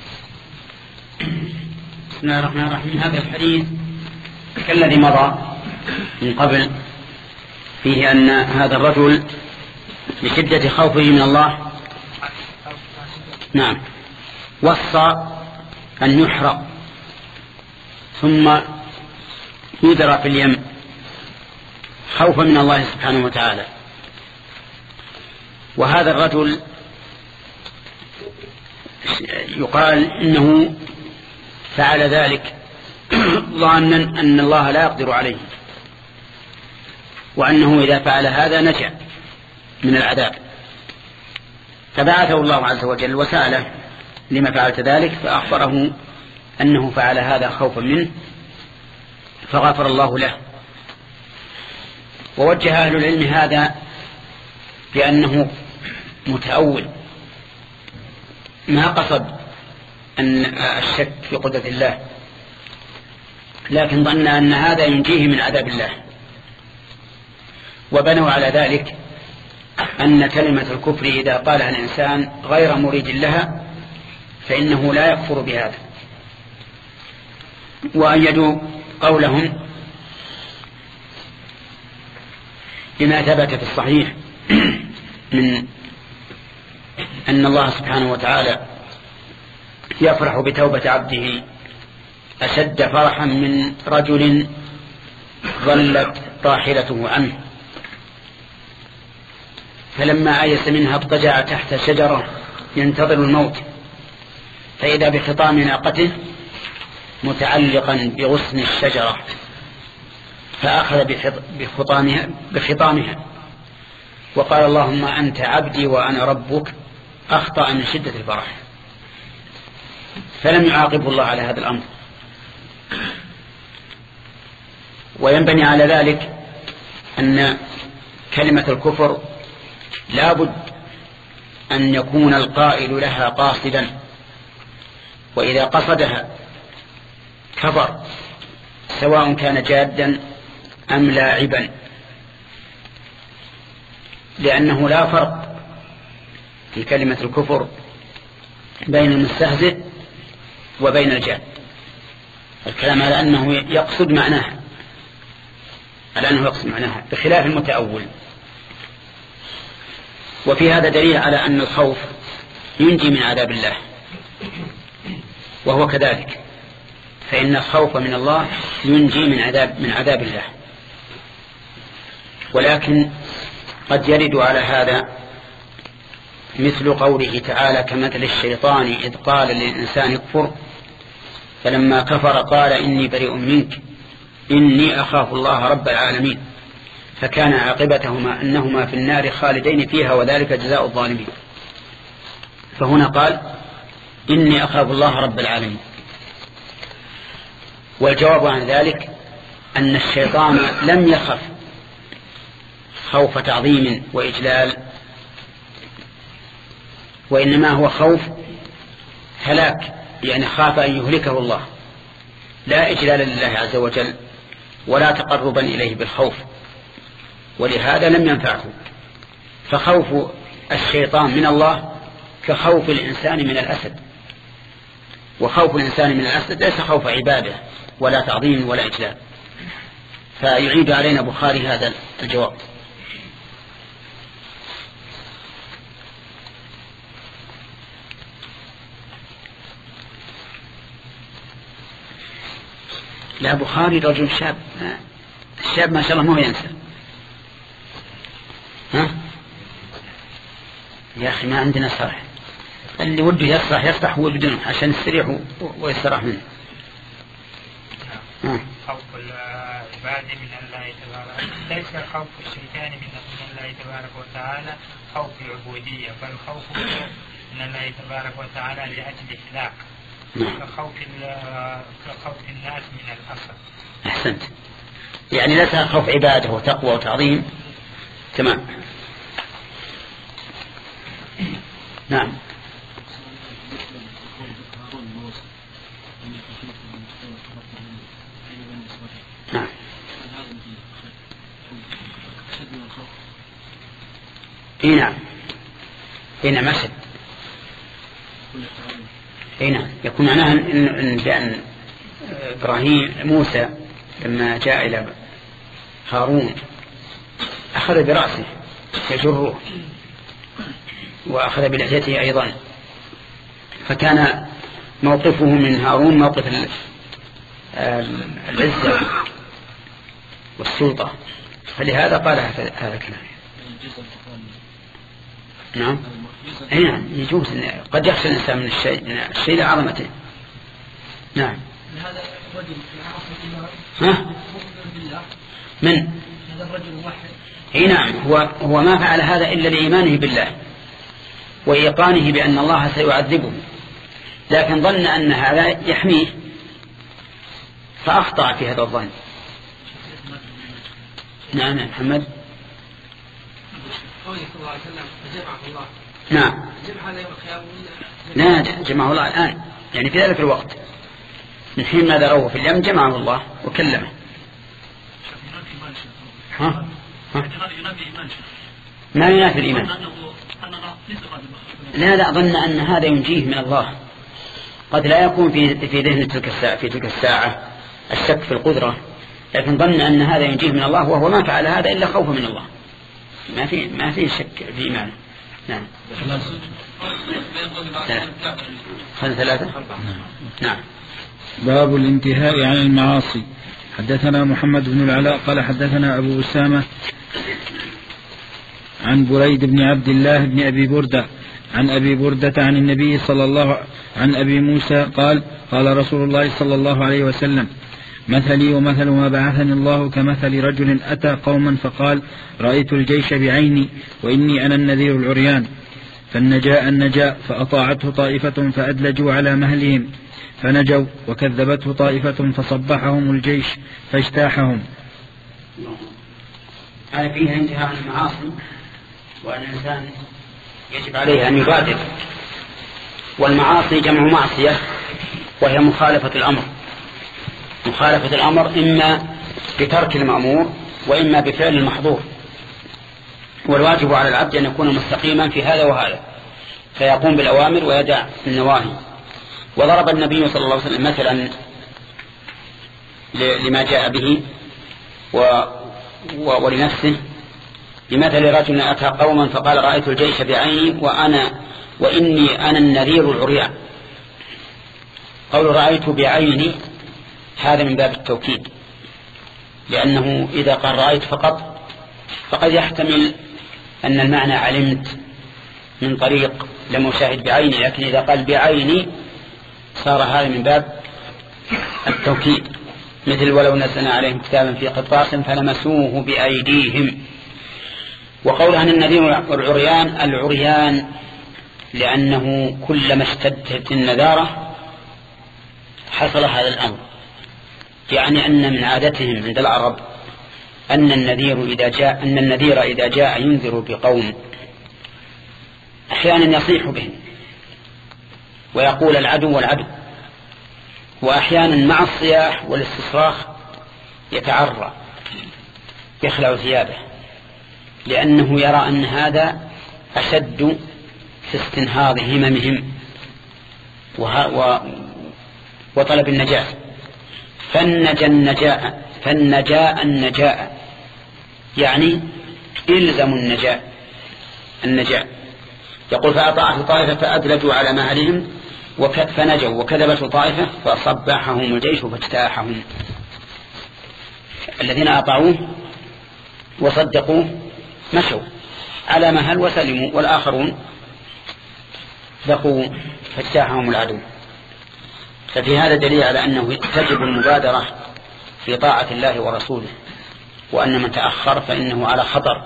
Speaker 1: بسم الله الرحمن الرحيم. هذا الحديث كالذي مضى من قبل فيه أن هذا الرجل بشدة خوفه من الله نعم وصى أن يحرق ثم يدرى في اليم خوفا من الله سبحانه وتعالى. وهذا الرجل يقال إنه فعل ذلك ظانا أن الله لا يقدر عليه، وأنه إذا فعل هذا نجا من العذاب. فبعثه الله عز وجل وسأله لما فعلت ذلك، فأخبره أنه فعل هذا خوفا منه فغفر الله له. ووجه أهل العلم هذا بأنه متأول ما قصد أن الشك في قدرة الله، لكن ظن أن هذا ينجيه من عذاب الله، وبنوا على ذلك أن كلمة الكفر إذا قالها الإنسان غير مريد لها فإنه لا يكفر بهذا. وأيدوا قولهم بما ثبت في الصحيح من أن الله سبحانه وتعالى يفرح بتوبة عبده أشد فرحا من رجل ظلت راحلته عنه فلما آيس منها اضطجع تحت شجرة ينتظر الموت فإذا بخطام ناقته متعلقا بغصن الشجرة فأخذ بخطامها, بخطامها وقال اللهم أنت عبدي وأنا ربك، أخطأ من شدة الفرح. فلم يعاقبه الله على هذا الأمر. وينبني على ذلك أن كلمة الكفر لا بد أن يكون القائل لها قاصدا، وإذا قصدها كفر سواء كان جادا أم لاعبا، لأنه لا فرق في كلمة الكفر بين المستهزئ وبين الجاد. الكلام على أنه يقصد معناها على أنه يقصد معناها بخلاف المتأول. وفي هذا دليل على أن الخوف ينجي من عذاب الله، وهو كذلك، فإن الخوف من الله ينجي من عذاب من عذاب الله. ولكن قد يرد على هذا مثل قوله تعالى كمثل الشيطان إذ قال للإنسان اكفر فلما كفر قال إني بريء منك إني أخاف الله رب العالمين فكان عاقبتهما أنهما في النار خالدين فيها وذلك جزاء الظالمين. فهنا قال إني أخاف الله رب العالمين. والجواب عن ذلك أن الشيطان لم يخف خوف تعظيم وإجلال، وإنما هو خوف هلاك، يعني خاف أن يهلكه الله، لا إجلال لله عز وجل ولا تقربا إليه بالخوف، ولهذا لم ينفعه. فخوف الشيطان من الله كخوف الإنسان من الأسد، وخوف الإنسان من الأسد ليس خوف عبادة ولا تعظيم ولا إجلال. فيعيد علينا بخاري هذا الجواب. لا بخاري رجل شاب، الشاب ما شاء الله ما ينسى. ها يا أخي ما عندنا صرح، اللي وده يصرح يصرح هو بدونه عشان يستريح ويستراح منه.
Speaker 7: خوف العباد من الله تبارك ليس خوف الشيطان من الله تبارك وتعالى خوف العبودية، بل خوف من الله تبارك وتعالى لأجل إهلاك كخوف كخوف الناس من الأسد.
Speaker 1: أحسنت، يعني ليس خوف عبادة وتقوى وتعظيم. تمام. نعم. نعم. اي نعم اي نعم أشد. اي نعم يكون معناها ان بأن ابراهيم موسى لما جاء الى هارون اخذ برأسه يجره واخذ بلحيته ايضا، فكان موقفه من هارون موقف العزة والسلطة، فلهذا قال هذا الكلام. نعم اي نعم يجوز، قد يخشى الانسان من الشيء من الشيء لعظمته. نعم.
Speaker 5: هذا
Speaker 1: ها؟ من؟
Speaker 5: هذا الرجل موحد.
Speaker 1: اي نعم، هو هو ما فعل هذا إلا لإيمانه بالله وإيقانه بأن الله سيعذبه، لكن ظن أن هذا يحميه فأخطأ في هذا الظن. نعم يا محمد.
Speaker 5: قوله صلى الله عليه وسلم فجمعه الله.
Speaker 1: نعم.
Speaker 5: جمع هذا يوم القيامة.
Speaker 1: لا، جمعه الله الآن، يعني في ذلك الوقت من حين ما ذروه في اليم جمعه الله وكلمه. ها؟ ها؟ ما ينافي الإيمان. لا لا، ظن أن هذا ينجيه من الله. قد لا يكون في في ذهن تلك الساعة في تلك الساعة الشك في القدرة، لكن ظن أن هذا ينجيه من الله، وهو ما فعل هذا إلا خوفا من الله. ما في ما في شك في إيمانه. نعم. خلنا ثلاثة. نعم.
Speaker 6: باب الانتهاء عن المعاصي. حدثنا محمد بن العلاء قال حدثنا أبو أسامة عن بريد بن عبد الله بن أبي بردة عن أبي بردة عن النبي صلى الله عن أبي موسى قال قال رسول الله صلى الله عليه وسلم مثلي ومثل ما بعثني الله كمثل رجل أتى قوما فقال رأيت الجيش بعيني وإني أنا النذير العريان فالنجاء النجاء فأطاعته طائفة فأدلجوا على مهلهم فنجوا وكذبته طائفة فصبحهم الجيش فاجتاحهم.
Speaker 1: هذا فيه انتهاء عن المعاصي، وأن الإنسان يجب عليه أن يبادر. والمعاصي جمع معصية، وهي مخالفة الأمر. مخالفة الأمر إما بترك المأمور وإما بفعل المحظور، والواجب على العبد أن يكون مستقيما في هذا وهذا، فيقوم بالأوامر ويدع النواهي. وضرب النبي صلى الله عليه وسلم مثلا لما جاء به و ولنفسه بمثل رجل أتى قوما فقال رأيت الجيش بعيني وأنا وإني أنا النذير العريان. قول رأيت بعيني هذا من باب التوكيد، لأنه إذا قال رأيت فقط فقد يحتمل أن المعنى علمت من طريق لم أشاهد بعيني، لكن إذا قال بعيني صار هذا من باب التوكيد، مثل ولو نزلنا عليهم كتابا في قرطاس فلمسوه بأيديهم. وقول عن النذير العريان العريان لأنه كلما اشتدت النذارة حصل هذا الأمر، يعني أن من عادتهم عند العرب أن النذير إذا جاء أن النذير إذا جاء ينذر بقوم أحيانا يصيح بهم ويقول العدو والعدو، وأحيانا مع الصياح والاستصراخ يتعرى يخلع ثيابه، لأنه يرى أن هذا أشد في استنهاض هممهم وطلب النجاة. فالنجا النجاء فالنجاء النجاء يعني إلزموا النجاء النجاء. يقول فأطاعت طائفة فأدلجوا على مهلهم فنجوا وكذبت طائفة فصبحهم الجيش فاجتاحهم. الذين أطاعوه وصدقوه مشوا على مهل وسلموا، والآخرون بقوا فاجتاحهم العدو. ففي هذا دليل على أنه تجب المبادرة في طاعة الله ورسوله، وأن من تأخر فإنه على خطر.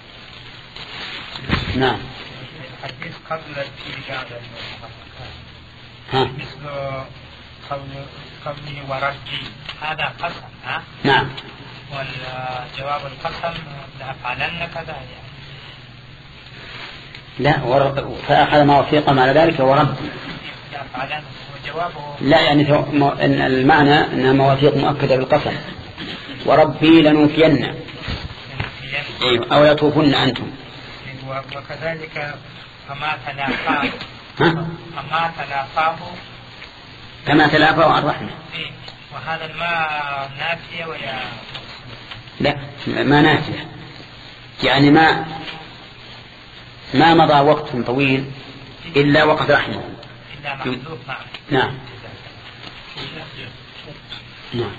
Speaker 1: نعم.
Speaker 7: الحديث قبل الإجابة
Speaker 1: ها.
Speaker 7: مثل قولي وربي هذا قسم ها؟
Speaker 1: نعم.
Speaker 7: والجواب القسم لأفعلن كذا يعني.
Speaker 1: لا ورب فأخذ ما وثيقا على ذلك وربي.
Speaker 7: لأفعلن وجوابه
Speaker 1: لا يعني إن المعنى أنها مواثيق مؤكدة بالقسم. وربي لنوفين أيوة أو يطوفن أنتم.
Speaker 7: وكذلك فما تلاقاه
Speaker 1: ها؟
Speaker 7: فما تلاقاه
Speaker 1: كما تلافوا عن رحمة.
Speaker 7: إيه؟ وهذا الماء نافية ويا
Speaker 1: لا ما نافية، يعني ما ما مضى وقت طويل إلا وقت رحمه.
Speaker 7: إلا محذوف معه.
Speaker 1: نعم. نعم.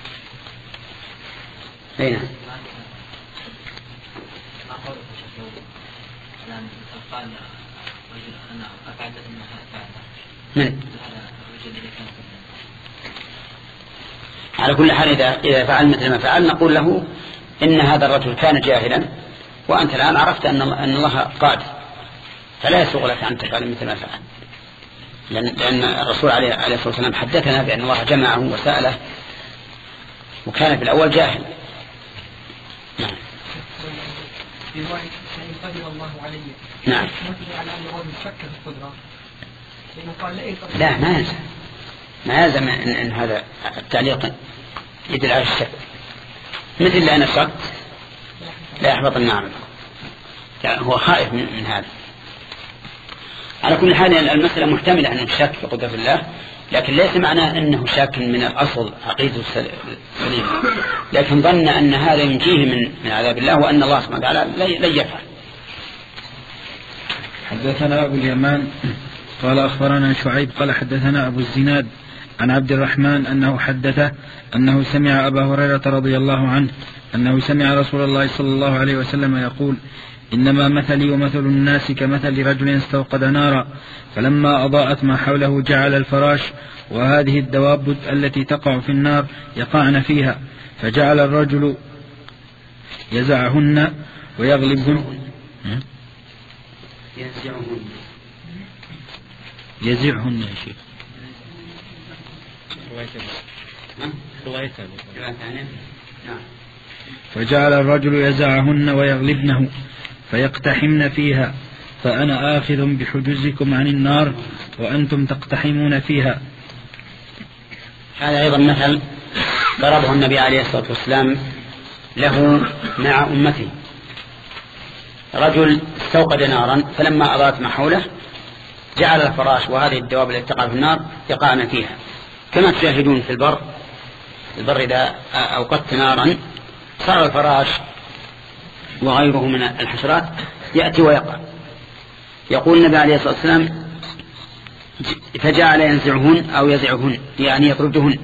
Speaker 1: أين؟ من؟ على كل حال إذا, إذا فعل مثل ما فعل نقول له إن هذا الرجل كان جاهلا وأنت الآن عرفت أن الله قادر، فلا يسوغ لك أن تفعل مثل ما فعل، لأن الرسول عليه الصلاة والسلام حدثنا بأن الله جمعه وسأله وكان في الأول جاهل. نعم.
Speaker 2: في رواية فإن قدر الله علي.
Speaker 1: نعم.
Speaker 2: مثل على أن الرجل شك في القدرة. لأنه قال لئن قدر.
Speaker 1: لا ما يلزم ما يلزم إن, إن هذا التعليق يدل على الشك، مثل لأن الشك لا يحبط النعم، يعني هو خائف من, من هذا. على كل حال المسألة محتملة أنه شك في قدرة الله، لكن ليس معناه أنه شاك من الأصل عقيدة سليم، لكن ظن أن هذا ينجيه من, من عذاب الله وأن الله سبحانه وتعالى لن يفعل.
Speaker 6: حدثنا أبو اليمان قال أخبرنا شعيب قال حدثنا أبو الزناد عن عبد الرحمن أنه حدثه أنه سمع أبا هريرة رضي الله عنه أنه سمع رسول الله صلى الله عليه وسلم يقول: إنما مثلي ومثل الناس كمثل رجل استوقد نارا فلما أضاءت ما حوله جعل الفراش وهذه الدواب التي تقع في النار يقعن فيها، فجعل الرجل يزعهن ويغلبهن يزعهن يا شيخ فجعل الرجل يزعهن ويغلبنه فيقتحمن فيها، فأنا آخذ بحجزكم عن النار وأنتم تقتحمون فيها.
Speaker 1: هذا أيضا مثل ضربه النبي عليه الصلاة والسلام له مع أمته. رجل استوقد نارا فلما أضاءت ما حوله جعل الفراش وهذه الدواب التي تقع في النار يقعن فيها، كما تشاهدون في البر. البر إذا أوقدت نارا صار الفراش وغيره من الحشرات يأتي ويقع. يقول النبي عليه الصلاة والسلام: فجعل ينزعهن أو يزعهن، يعني يطردهن،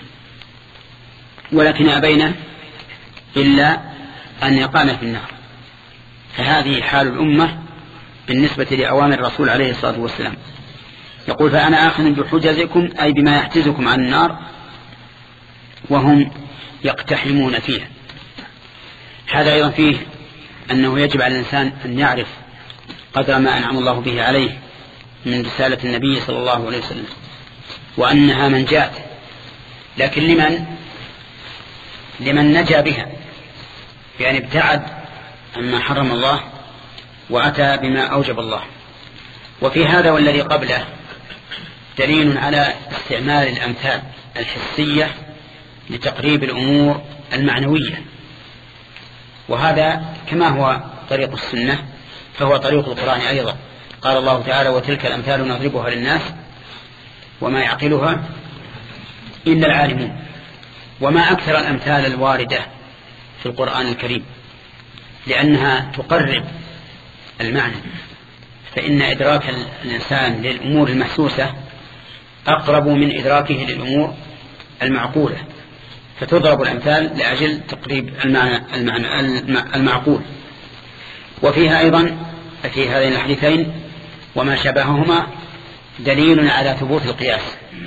Speaker 1: ولكن أبين إلا أن يقعن في النار. فهذه حال الأمة بالنسبة لأوامر الرسول عليه الصلاة والسلام. يقول: فأنا آخذ بحجزكم أي بما يحجزكم عن النار وهم يقتحمون فيها. هذا أيضا فيه أنه يجب على الإنسان أن يعرف قدر ما أنعم الله به عليه من رسالة النبي صلى الله عليه وسلم، وأنها منجاة، لكن لمن لمن نجا بها، يعني ابتعد عما حرم الله وأتى بما أوجب الله. وفي هذا والذي قبله دليل على استعمال الأمثال الحسية لتقريب الأمور المعنوية، وهذا كما هو طريق السنة فهو طريق القرآن أيضا. قال الله تعالى: وتلك الأمثال نضربها للناس وما يعقلها إلا العالمون. وما أكثر الأمثال الواردة في القرآن الكريم، لأنها تقرب المعنى، فإن إدراك الإنسان للأمور المحسوسة أقرب من إدراكه للأمور المعقولة، فتضرب الأمثال لأجل تقريب المعنى, المعنى المعقول. وفيها أيضا في هذين الحديثين وما شبههما دليل على ثبوت القياس،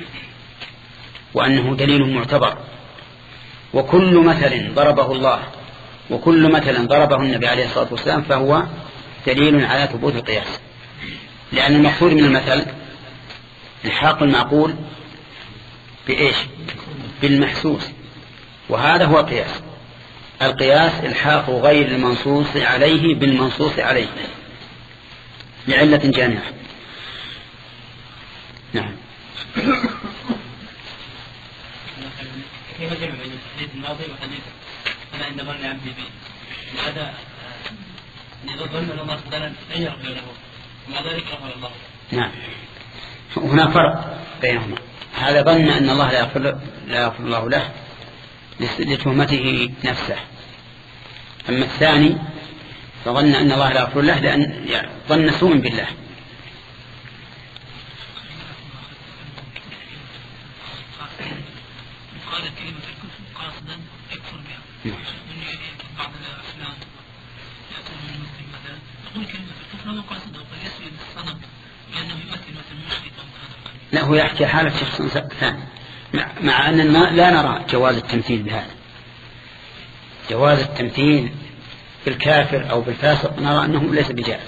Speaker 1: وأنه دليل معتبر. وكل مثل ضربه الله وكل مثل ضربه النبي عليه الصلاة والسلام فهو دليل على ثبوت القياس، لأن المقصود من المثل الحاق المعقول بإيش؟ بالمحسوس، وهذا هو القياس. القياس الحاق غير المنصوص عليه بالمنصوص عليه لعلة جامعة. نعم.
Speaker 4: كيف جمع بين الحديث الماضي وحديث أنا عند ظن عبدي بي؟ هذا إذا ظن أن الله سبحانه أن يغفر له ومع ذلك غفر الله.
Speaker 1: نعم، هنا فرق بينهما. هذا ظن أن الله لا يغفر لا يغفر الله له لتهمته نفسه، أما الثاني فظن أن الله لا يغفر له لأن يعني ظن سوء بالله. لا، هو يحكي حالة شخص ثاني. مع أننا لا نرى جواز التمثيل بهذا. جواز التمثيل بالكافر أو بالفاسق نرى أنه ليس بجائز.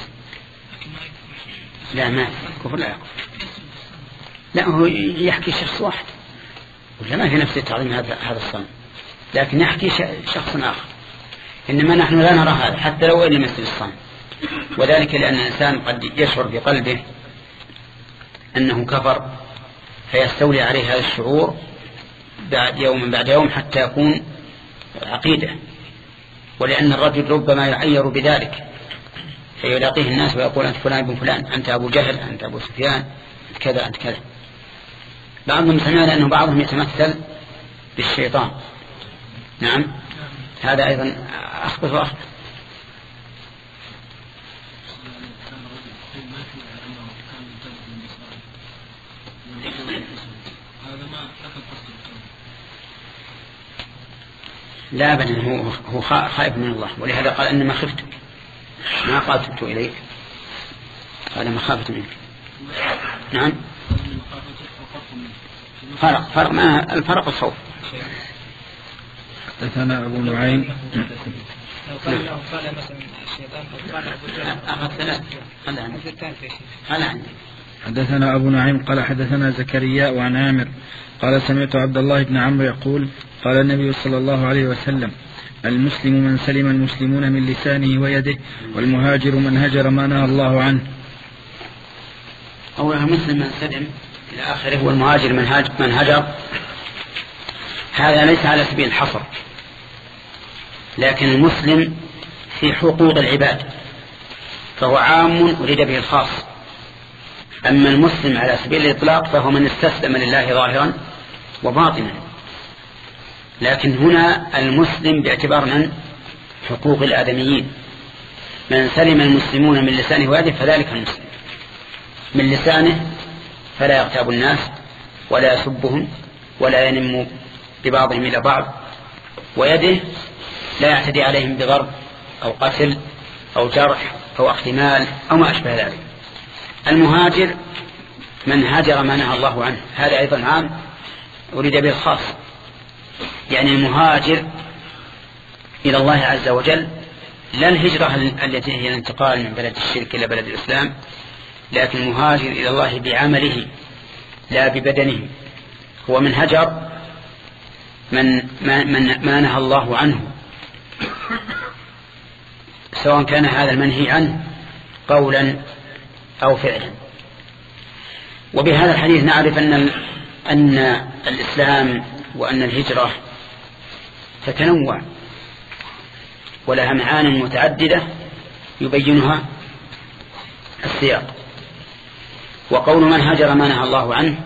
Speaker 1: لا ما كفر لا يكفر. لا هو يحكي شخص واحد ولا ما في نفس تعظيم هذا هذا الصنم، لكن يحكي شخص آخر. إنما نحن لا نرى هذا حتى لو إن مثل الصنم، وذلك لأن الإنسان قد يشعر بقلبه أنه كفر فيستولي عليه هذا الشعور بعد يوم بعد يوم حتى يكون عقيدة. ولأن الرجل ربما يعير بذلك فيلاقيه الناس ويقول أنت فلان ابن فلان، أنت أبو جهل، أنت أبو سفيان، أنت كذا أنت كذا. بعضهم سمعنا أنه بعضهم يتمثل بالشيطان. نعم هذا أيضا أخبث وأخبث. لا بل هو هو خائف من الله، ولهذا قال إنما خفتك، ما قال تبت إليك، قال ما خافت منك. نعم فرق فرق ما الفرق الخوف.
Speaker 3: حدثنا أبو نعيم حدثنا أبو نعيم قال حدثنا زكريا وعن عامر قال سمعت عبد الله بن عمرو يقول قال النبي صلى الله عليه وسلم المسلم من سلم المسلمون من لسانه ويده والمهاجر من هجر ما نهى الله عنه.
Speaker 1: أولها مسلم من سلم إلى آخره، والمهاجر من هاجر من هجر. هذا ليس على سبيل الحصر، لكن المسلم في حقوق العباد فهو عام أريد به الخاص. أما المسلم على سبيل الإطلاق فهو من استسلم لله ظاهرا وباطنا. لكن هنا المسلم باعتبار من حقوق الآدميين، من سلم المسلمون من لسانه ويده فذلك المسلم. من لسانه فلا يغتاب الناس ولا يسبهم ولا ينم ببعضهم إلى بعض، ويده لا يعتدي عليهم بضرب أو قتل أو جرح أو احتمال أو ما أشبه ذلك. المهاجر من هاجر ما نهى الله عنه، هذا أيضا عام أريد به الخاص. يعني المهاجر إلى الله عز وجل لا الهجرة التي هي الانتقال من بلد الشرك إلى بلد الإسلام، لكن المهاجر إلى الله بعمله لا ببدنه. هو من هجر من ما, من ما نهى الله عنه، سواء كان هذا المنهي عنه قولا أو فعلا. وبهذا الحديث نعرف أن أن الإسلام وأن الهجرة تتنوع ولها معان متعددة يبينها السياق. وقول من هجر ما نهى الله عنه،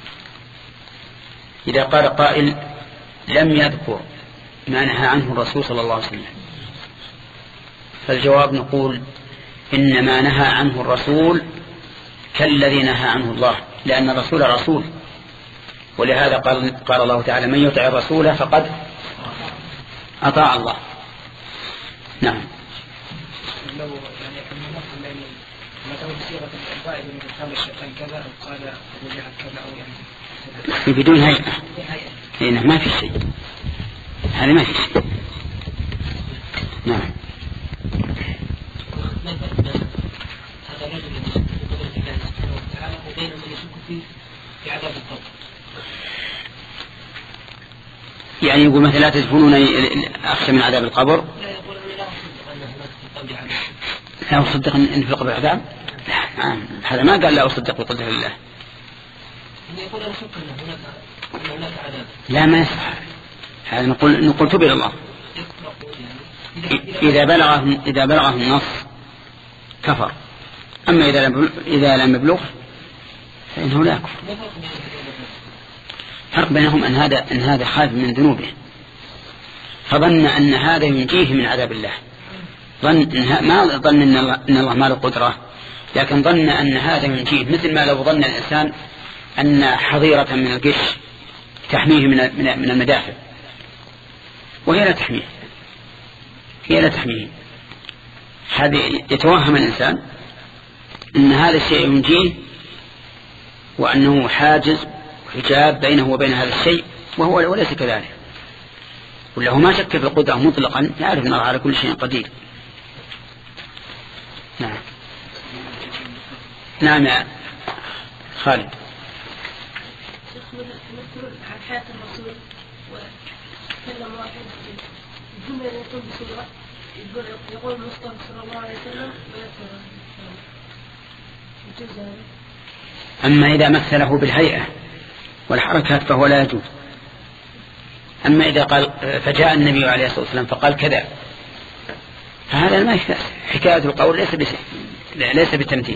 Speaker 1: إذا قال قائل لم يذكر ما نهى عنه الرسول صلى الله عليه وسلم، فالجواب نقول إن ما نهى عنه الرسول كالذي نهى عنه الله، لأن الرسول رسول، ولهذا قال, قال الله تعالى من يطع الرسول فقد أطاع الله. نعم.
Speaker 2: لو يعني مثلا بصيغة الفائدة من قال الشيطان كذا أو قال أبو جهل كذا أو يعني
Speaker 1: بدون هيئة هنا ما في شيء، هذا ما في شيء. نعم.
Speaker 5: هذا الرجل الذي يشك في قدرة الله سبحانه وتعالى وبين من يشك فيه في عذاب القبر.
Speaker 1: يعني يقول مثلا لا تدفنون أخشى من عذاب القبر.
Speaker 5: لا يقول أنا لا أصدق أن هناك في القبر عذاب.
Speaker 1: لا أصدق أن في القبر عذاب؟ لا، هذا ما قال لا أصدق بقدر الله.
Speaker 5: يقول أنا شك أن هناك أن هناك عذاب.
Speaker 1: لا ما يصح. هذا نقول نقول تب إلى الله. إذا بلغه إذا بلغه النص كفر، أما إذا لم إذا لم يبلغ فإنه لا يكفر. فرق بينهم أن هذا أن هذا خاف من ذنوبه فظن أن هذا ينجيه من عذاب الله، ظن إن ما ظن إن الله, إن الله ما له قدرة، لكن ظن أن هذا ينجيه، مثل ما لو ظن الإنسان أن حظيرة من القش تحميه من من المدافع وهي لا تحميه، هي لا تحميه. هذا يتوهم الإنسان أن هذا الشيء ينجيه وأنه حاجز حجاب بينه وبين هذا الشيء وهو وليس كذلك. وله ما شك في القدرة مطلقا، يعرف أنه على كل شيء قدير. نعم نعم يا خالد.
Speaker 8: عن حياة الرسول وتكلم واحد الجملة يقول بسرعة يقول يقول المصطفى صلى الله عليه وسلم
Speaker 1: أما إذا مثله بالهيئة والحركات فهو لا يجوز. أما إذا قال فجاء النبي عليه الصلاة والسلام فقال كذا فهذا ما يحتاج. حكاية القول ليس بس ليس بتمثيل.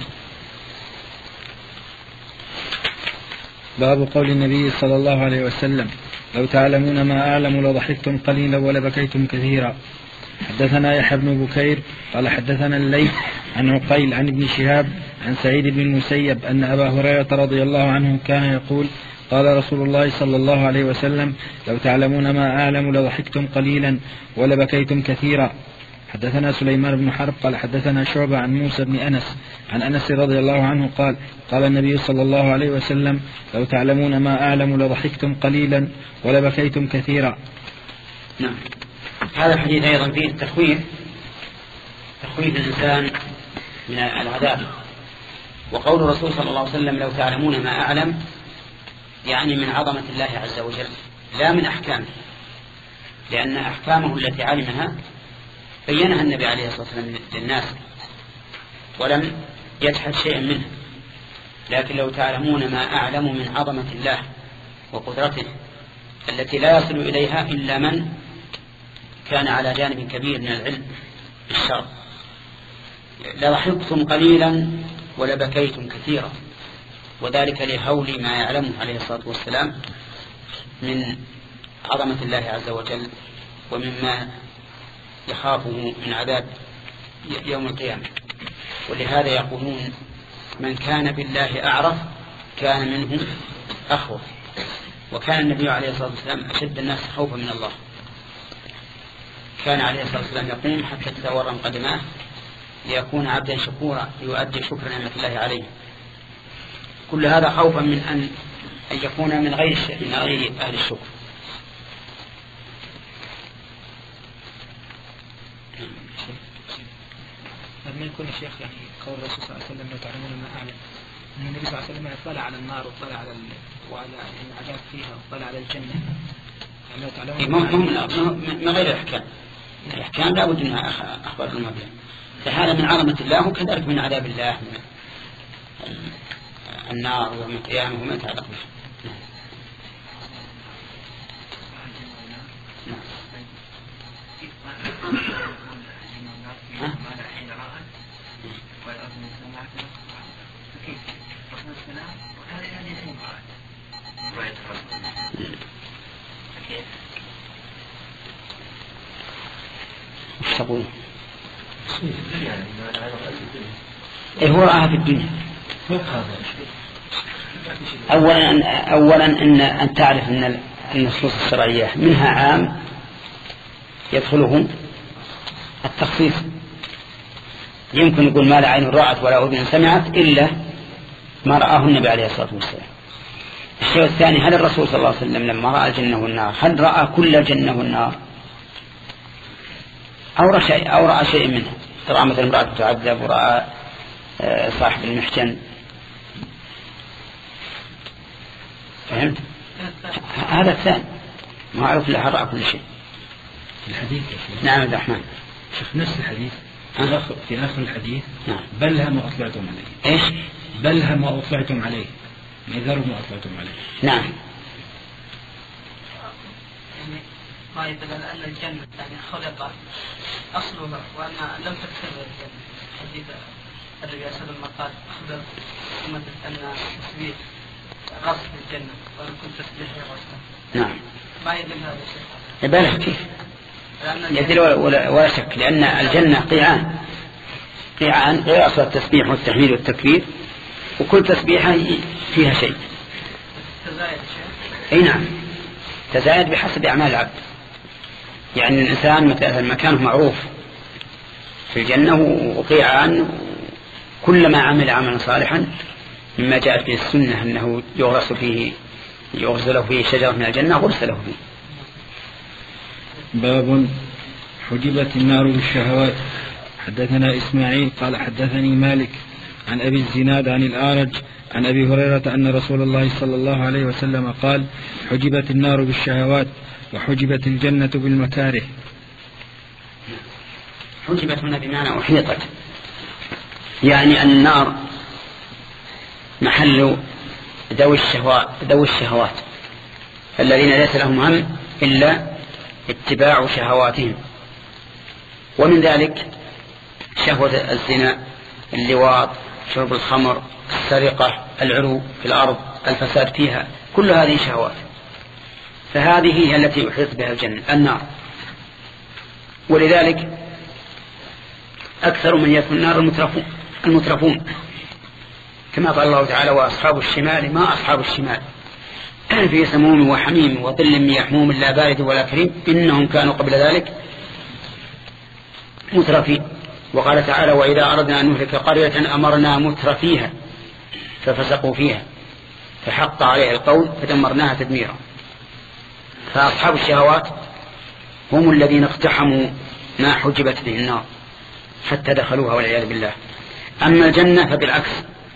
Speaker 6: باب قول النبي صلى الله عليه وسلم لو تعلمون ما أعلم لضحكتم قليلا ولبكيتم كثيرا. حدثنا يحيى بن بكير قال حدثنا الليث عن عقيل عن ابن شهاب عن سعيد بن المسيب أن أبا هريرة رضي الله عنه كان يقول قال رسول الله صلى الله عليه وسلم لو تعلمون ما أعلم لضحكتم قليلا ولبكيتم كثيرا. حدثنا سليمان بن حرب قال حدثنا شعبة عن موسى بن أنس عن أنس رضي الله عنه قال قال النبي صلى الله عليه وسلم لو تعلمون ما أعلم لضحكتم قليلا ولبكيتم كثيرا.
Speaker 1: نعم. هذا الحديث أيضا فيه التخويف تخويف الإنسان من العذاب. وقول الرسول صلى الله عليه وسلم لو تعلمون ما أعلم يعني من عظمة الله عز وجل لا من أحكامه، لأن أحكامه التي علمها بينها النبي عليه الصلاة والسلام للناس ولم يجحد شيئا منها. لكن لو تعلمون ما أعلم من عظمة الله وقدرته التي لا يصل إليها إلا من كان على جانب كبير من العلم بالشرع لضحكتم قليلا ولبكيتم كثيرا. وذلك لهول ما يعلمه عليه الصلاة والسلام من عظمة الله عز وجل ومما يخافه من عذاب يوم القيامة. ولهذا يقولون من كان بالله أعرف كان منه أخوف. وكان النبي عليه الصلاة والسلام أشد الناس خوفا من الله. كان عليه الصلاة والسلام يقوم حتى تتورم قدماه ليكون عبدا شكورا يؤدي شكر نعمة الله عليه. كل هذا خوفا من أن أن يكون من غير من غير أهل الشكر.
Speaker 2: لما يكون الشيخ يعني قول الرسول صلى الله عليه وسلم لو تعلمون ما أعلم أن النبي صلى الله عليه وسلم اطلع على النار واطلع على وعلى العذاب فيها واطلع على الجنة يعني لو تعلمون
Speaker 1: من غير الأحكام. الأحكام لا بد منها أخبار المبلغ. فهذا من عظمة الله وكذلك من عذاب الله من النار ومن القيامة وما يتعلق به. ايش تقول؟ إيه هو رآها في الدنيا. أولا أن أولا أن أن تعرف أن النصوص الشرعية منها عام يدخله التخصيص. يمكن يقول ما لا عين رأت ولا أذن سمعت إلا ما رآه النبي عليه الصلاة والسلام. الشيء الثاني هل الرسول صلى الله عليه وسلم لما رأى الجنة والنار هل رأى كل الجنة والنار أو رأى شيء أو رأى شيء منها؟ رأى مثل امرأة تعذب ورأى صاحب المحجن. فهمت؟ هذا الثاني ما أعرف لها رأى كل شيء.
Speaker 6: الحديث
Speaker 1: نعم عبد الرحمن
Speaker 6: شوف نفس الحديث في آخر الحديث
Speaker 1: نعم.
Speaker 6: بلها ما أطلعتم عليه.
Speaker 1: إيش؟
Speaker 6: بلها ما أطلعتم عليه نذروا ما أطلعتم عليه.
Speaker 1: نعم.
Speaker 2: ما يدل على أن الجنة يعني خلق أصلها وأن لم تكتمل الجنة. حديث النبي صلى الله عليه وسلم قال أخبر أمة أن تثبيت غصب الجنة وأن كنت تسبيح غصبا.
Speaker 1: نعم.
Speaker 2: ما يدل هذا الشيء.
Speaker 1: يبالغ كيف؟ يدل ولا, ولا, ولا شك لأن الجنة قيعان قيعان غير أصل التسبيح والتحميد والتكبير وكل تسبيحة فيها شيء.
Speaker 2: تزايد شيء.
Speaker 1: أي نعم تزايد بحسب أعمال العبد. يعني الإنسان مثلا مكانه معروف في الجنة وقيعان كلما عمل عملا صالحا مما جاءت به السنة أنه يغرس فيه يغرس له فيه شجرة من الجنة غرس له فيه.
Speaker 6: باب حجبت النار بالشهوات. حدثنا إسماعيل قال حدثني مالك عن أبي الزناد عن الأعرج عن أبي هريرة أن رسول الله صلى الله عليه وسلم قال حجبت النار بالشهوات وحجبت الجنة بالمكاره.
Speaker 1: حجبت هنا بمعنى أحيطت، يعني أن النار محل ذوي الشهوات, ذوي الشهوات الذين ليس لهم هم إلا اتباع شهواتهم، ومن ذلك شهوة الزنا، اللواط، شرب الخمر، السرقة، العلو في الأرض، الفساد فيها، كل هذه شهوات، فهذه هي التي يحيط بها الجنة النار. ولذلك أكثر من يدخل النار المترفون, المترفون كما قال الله تعالى وأصحاب الشمال ما أصحاب الشمال في سموم وحميم وظل من يحموم لا بارد ولا كريم إنهم كانوا قبل ذلك مترفين. وقال تعالى وإذا أردنا أن نهلك قرية أمرنا مترفيها ففسقوا فيها فحق عليها القول فدمرناها تدميرا. فأصحاب الشهوات هم الذين اقتحموا ما حجبت به النار حتى دخلوها والعياذ بالله. أما الجنة فبالعكس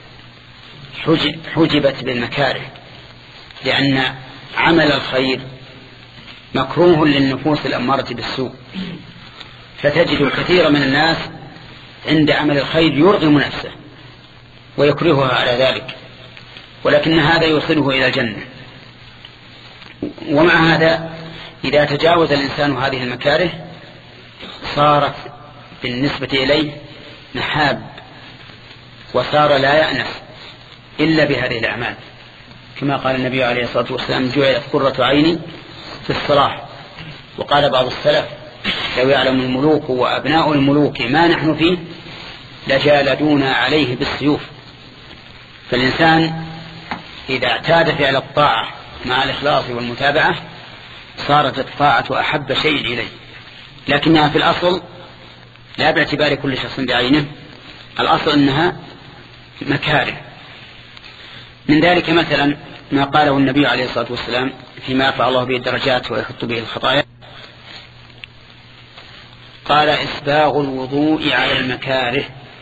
Speaker 1: حجبت بالمكاره، لأن عمل الخير مكروه للنفوس الأمارة بالسوء، فتجد كثير من الناس عند عمل الخير يرغم نفسه ويكرهها على ذلك، ولكن هذا يوصله إلى الجنة. ومع هذا إذا تجاوز الإنسان هذه المكاره صارت بالنسبة إليه محاب، وصار لا يأنس إلا بهذه الأعمال، كما قال النبي عليه الصلاة والسلام جعلت قرة عيني في الصلاح. وقال بعض السلف لو يعلم الملوك وأبناء الملوك ما نحن فيه لجالدونا عليه بالسيوف. فالإنسان إذا اعتاد فعل الطاعة مع الإخلاص والمتابعة صارت الطاعة أحب شيء إليه، لكنها في الأصل لا باعتبار كل شخص بعينه، الأصل أنها مكاره. من ذلك مثلا ما قاله النبي عليه الصلاة والسلام فيما يرفع الله به الدرجات ويحط به الخطايا، قال إسباغ الوضوء على المكاره،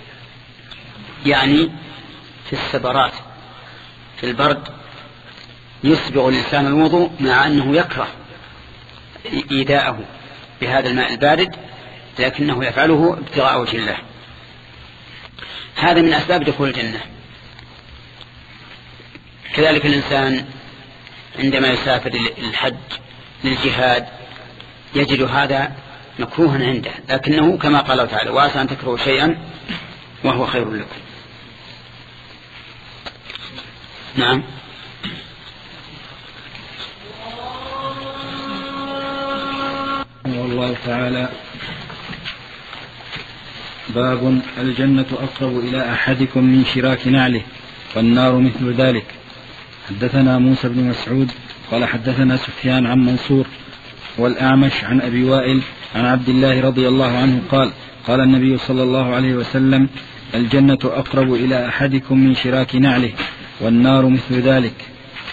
Speaker 1: يعني في السبرات في البرد يسبغ الإنسان الوضوء مع أنه يكره إيذاءه بهذا الماء البارد، لكنه يفعله ابتغاء وجه الله. هذا من أسباب دخول الجنة. كذلك الإنسان عندما يسافر للحج للجهاد يجد هذا مكروها عنده، لكنه كما قال الله تعالى وعسى أن تكرهوا شيئا وهو خير لكم. نعم.
Speaker 6: والله تعالى باب الجنة أقرب إلى أحدكم من شراك نعله والنار مثل ذلك. حدثنا موسى بن مسعود قال حدثنا سفيان عن منصور والأعمش عن أبي وائل عن عبد الله رضي الله عنه قال قال النبي صلى الله عليه وسلم الجنة أقرب إلى أحدكم من شراك نعله والنار مثل ذلك.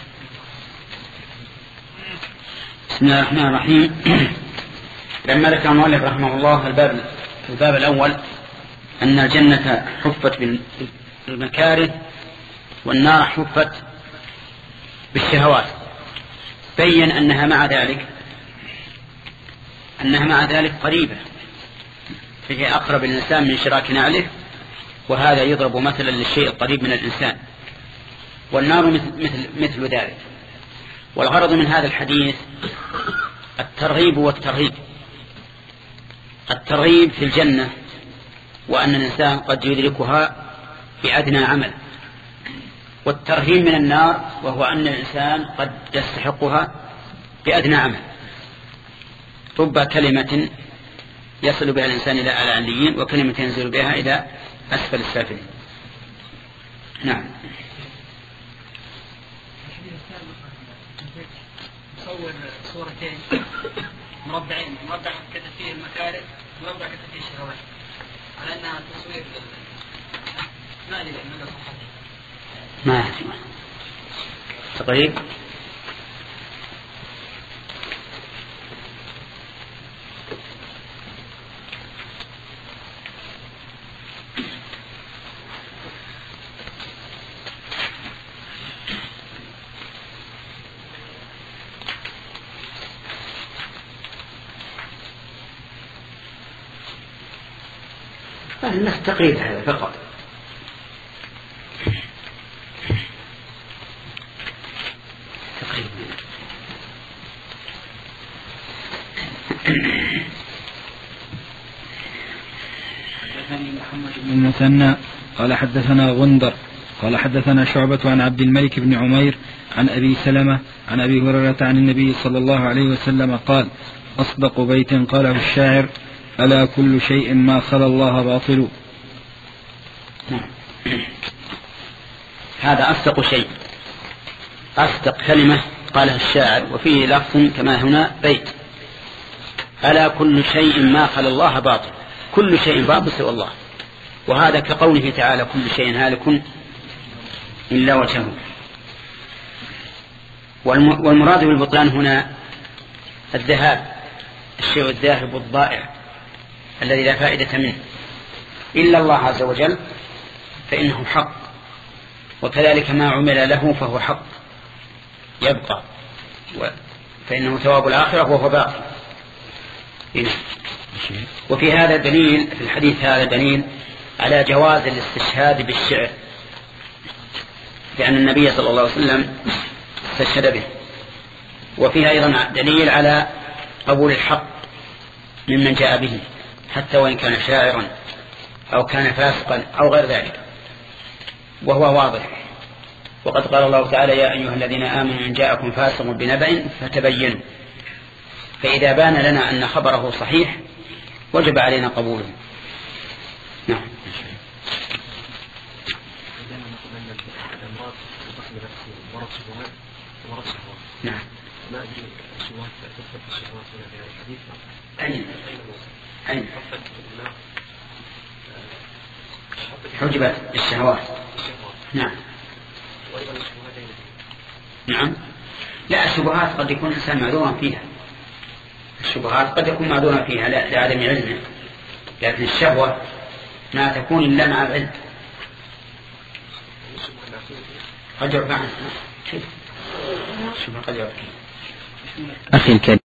Speaker 1: بسم الله الرحمن الرحيم. لما ذكر المؤلف رحمه الله الباب الباب الأول أن الجنة حفت بالمكاره والنار حفت بالشهوات، بين أنها مع ذلك أنها مع ذلك قريبة، فهي أقرب الإنسان من شراك نعله، وهذا يضرب مثلا للشيء القريب من الإنسان، والنار مثل, مثل, مثل ذلك. والغرض من هذا الحديث الترغيب والترهيب. الترغيب في الجنة وأن الإنسان قد يدركها بأدنى عمل، والترهيب من النار وهو أن الإنسان قد يستحقها بأدنى عمل. رب كلمة يصل بها الإنسان إلى أعلى العليين وكلمة ينزل بها إلى أسفل السافلين. نعم.
Speaker 5: نصور صورتين مربعين، مربع كتب فيه المكاره ومربع كتب فيه الشهوات، على أنها تصوير ما أدري أنه صحيح.
Speaker 1: ما تقريب الناس تقييد هذا فقط. تقييد.
Speaker 3: حدثني محمد بن المثنى قال حدثنا غندر قال حدثنا شعبة عن عبد الملك بن عمير عن أبي سلمة عن أبي هريرة عن النبي صلى الله عليه وسلم قال: أصدق بيت قاله الشاعر: ألا كل شيء ما خلا الله باطل.
Speaker 1: هذا أصدق شيء، أصدق كلمة قالها الشاعر، وفيه لفظ كما هنا بيت: ألا كل شيء ما خلا الله باطل. كل شيء باطل سوى الله، وهذا كقوله تعالى: كل شيء هالك إلا وجهه. والمراد بالبطلان هنا الذهاب، الشيء الذاهب الضائع الذي لا فائدة منه، إلا الله عز وجل فإنه حق، وكذلك ما عمل له فهو حق يبقى، فإنه ثواب الآخرة وهو باقي. وفي هذا دليل، في الحديث هذا دليل على جواز الاستشهاد بالشعر، لأن النبي صلى الله عليه وسلم استشهد به. وفيها أيضا دليل على قبول الحق ممن جاء به، حتى وإن كان شاعرا أو كان فاسقا أو غير ذلك، وهو واضح. وقد قال الله تعالى: يا أيها الذين آمنوا إن جاءكم فاسق بنبأ فتبينوا. فإذا بان لنا أن خبره صحيح وجب علينا قبوله. نعم. نعم.
Speaker 9: ما أدري الشبهات تدخل في الشبهات هنا في هذا الحديث.
Speaker 1: أين؟ أين؟ حجبت الشهوات. نعم.
Speaker 9: وأيضا الشبهات.
Speaker 1: نعم. لا، الشبهات قد يكون الإنسان معذورا فيها. الشبهات قد يكون معذورا فيها لعدم علمه، لكن الشهوة ما تكون إلا مع العلم. قد يرفع عنه. شبه قد يرفع.
Speaker 3: أخي الكريم.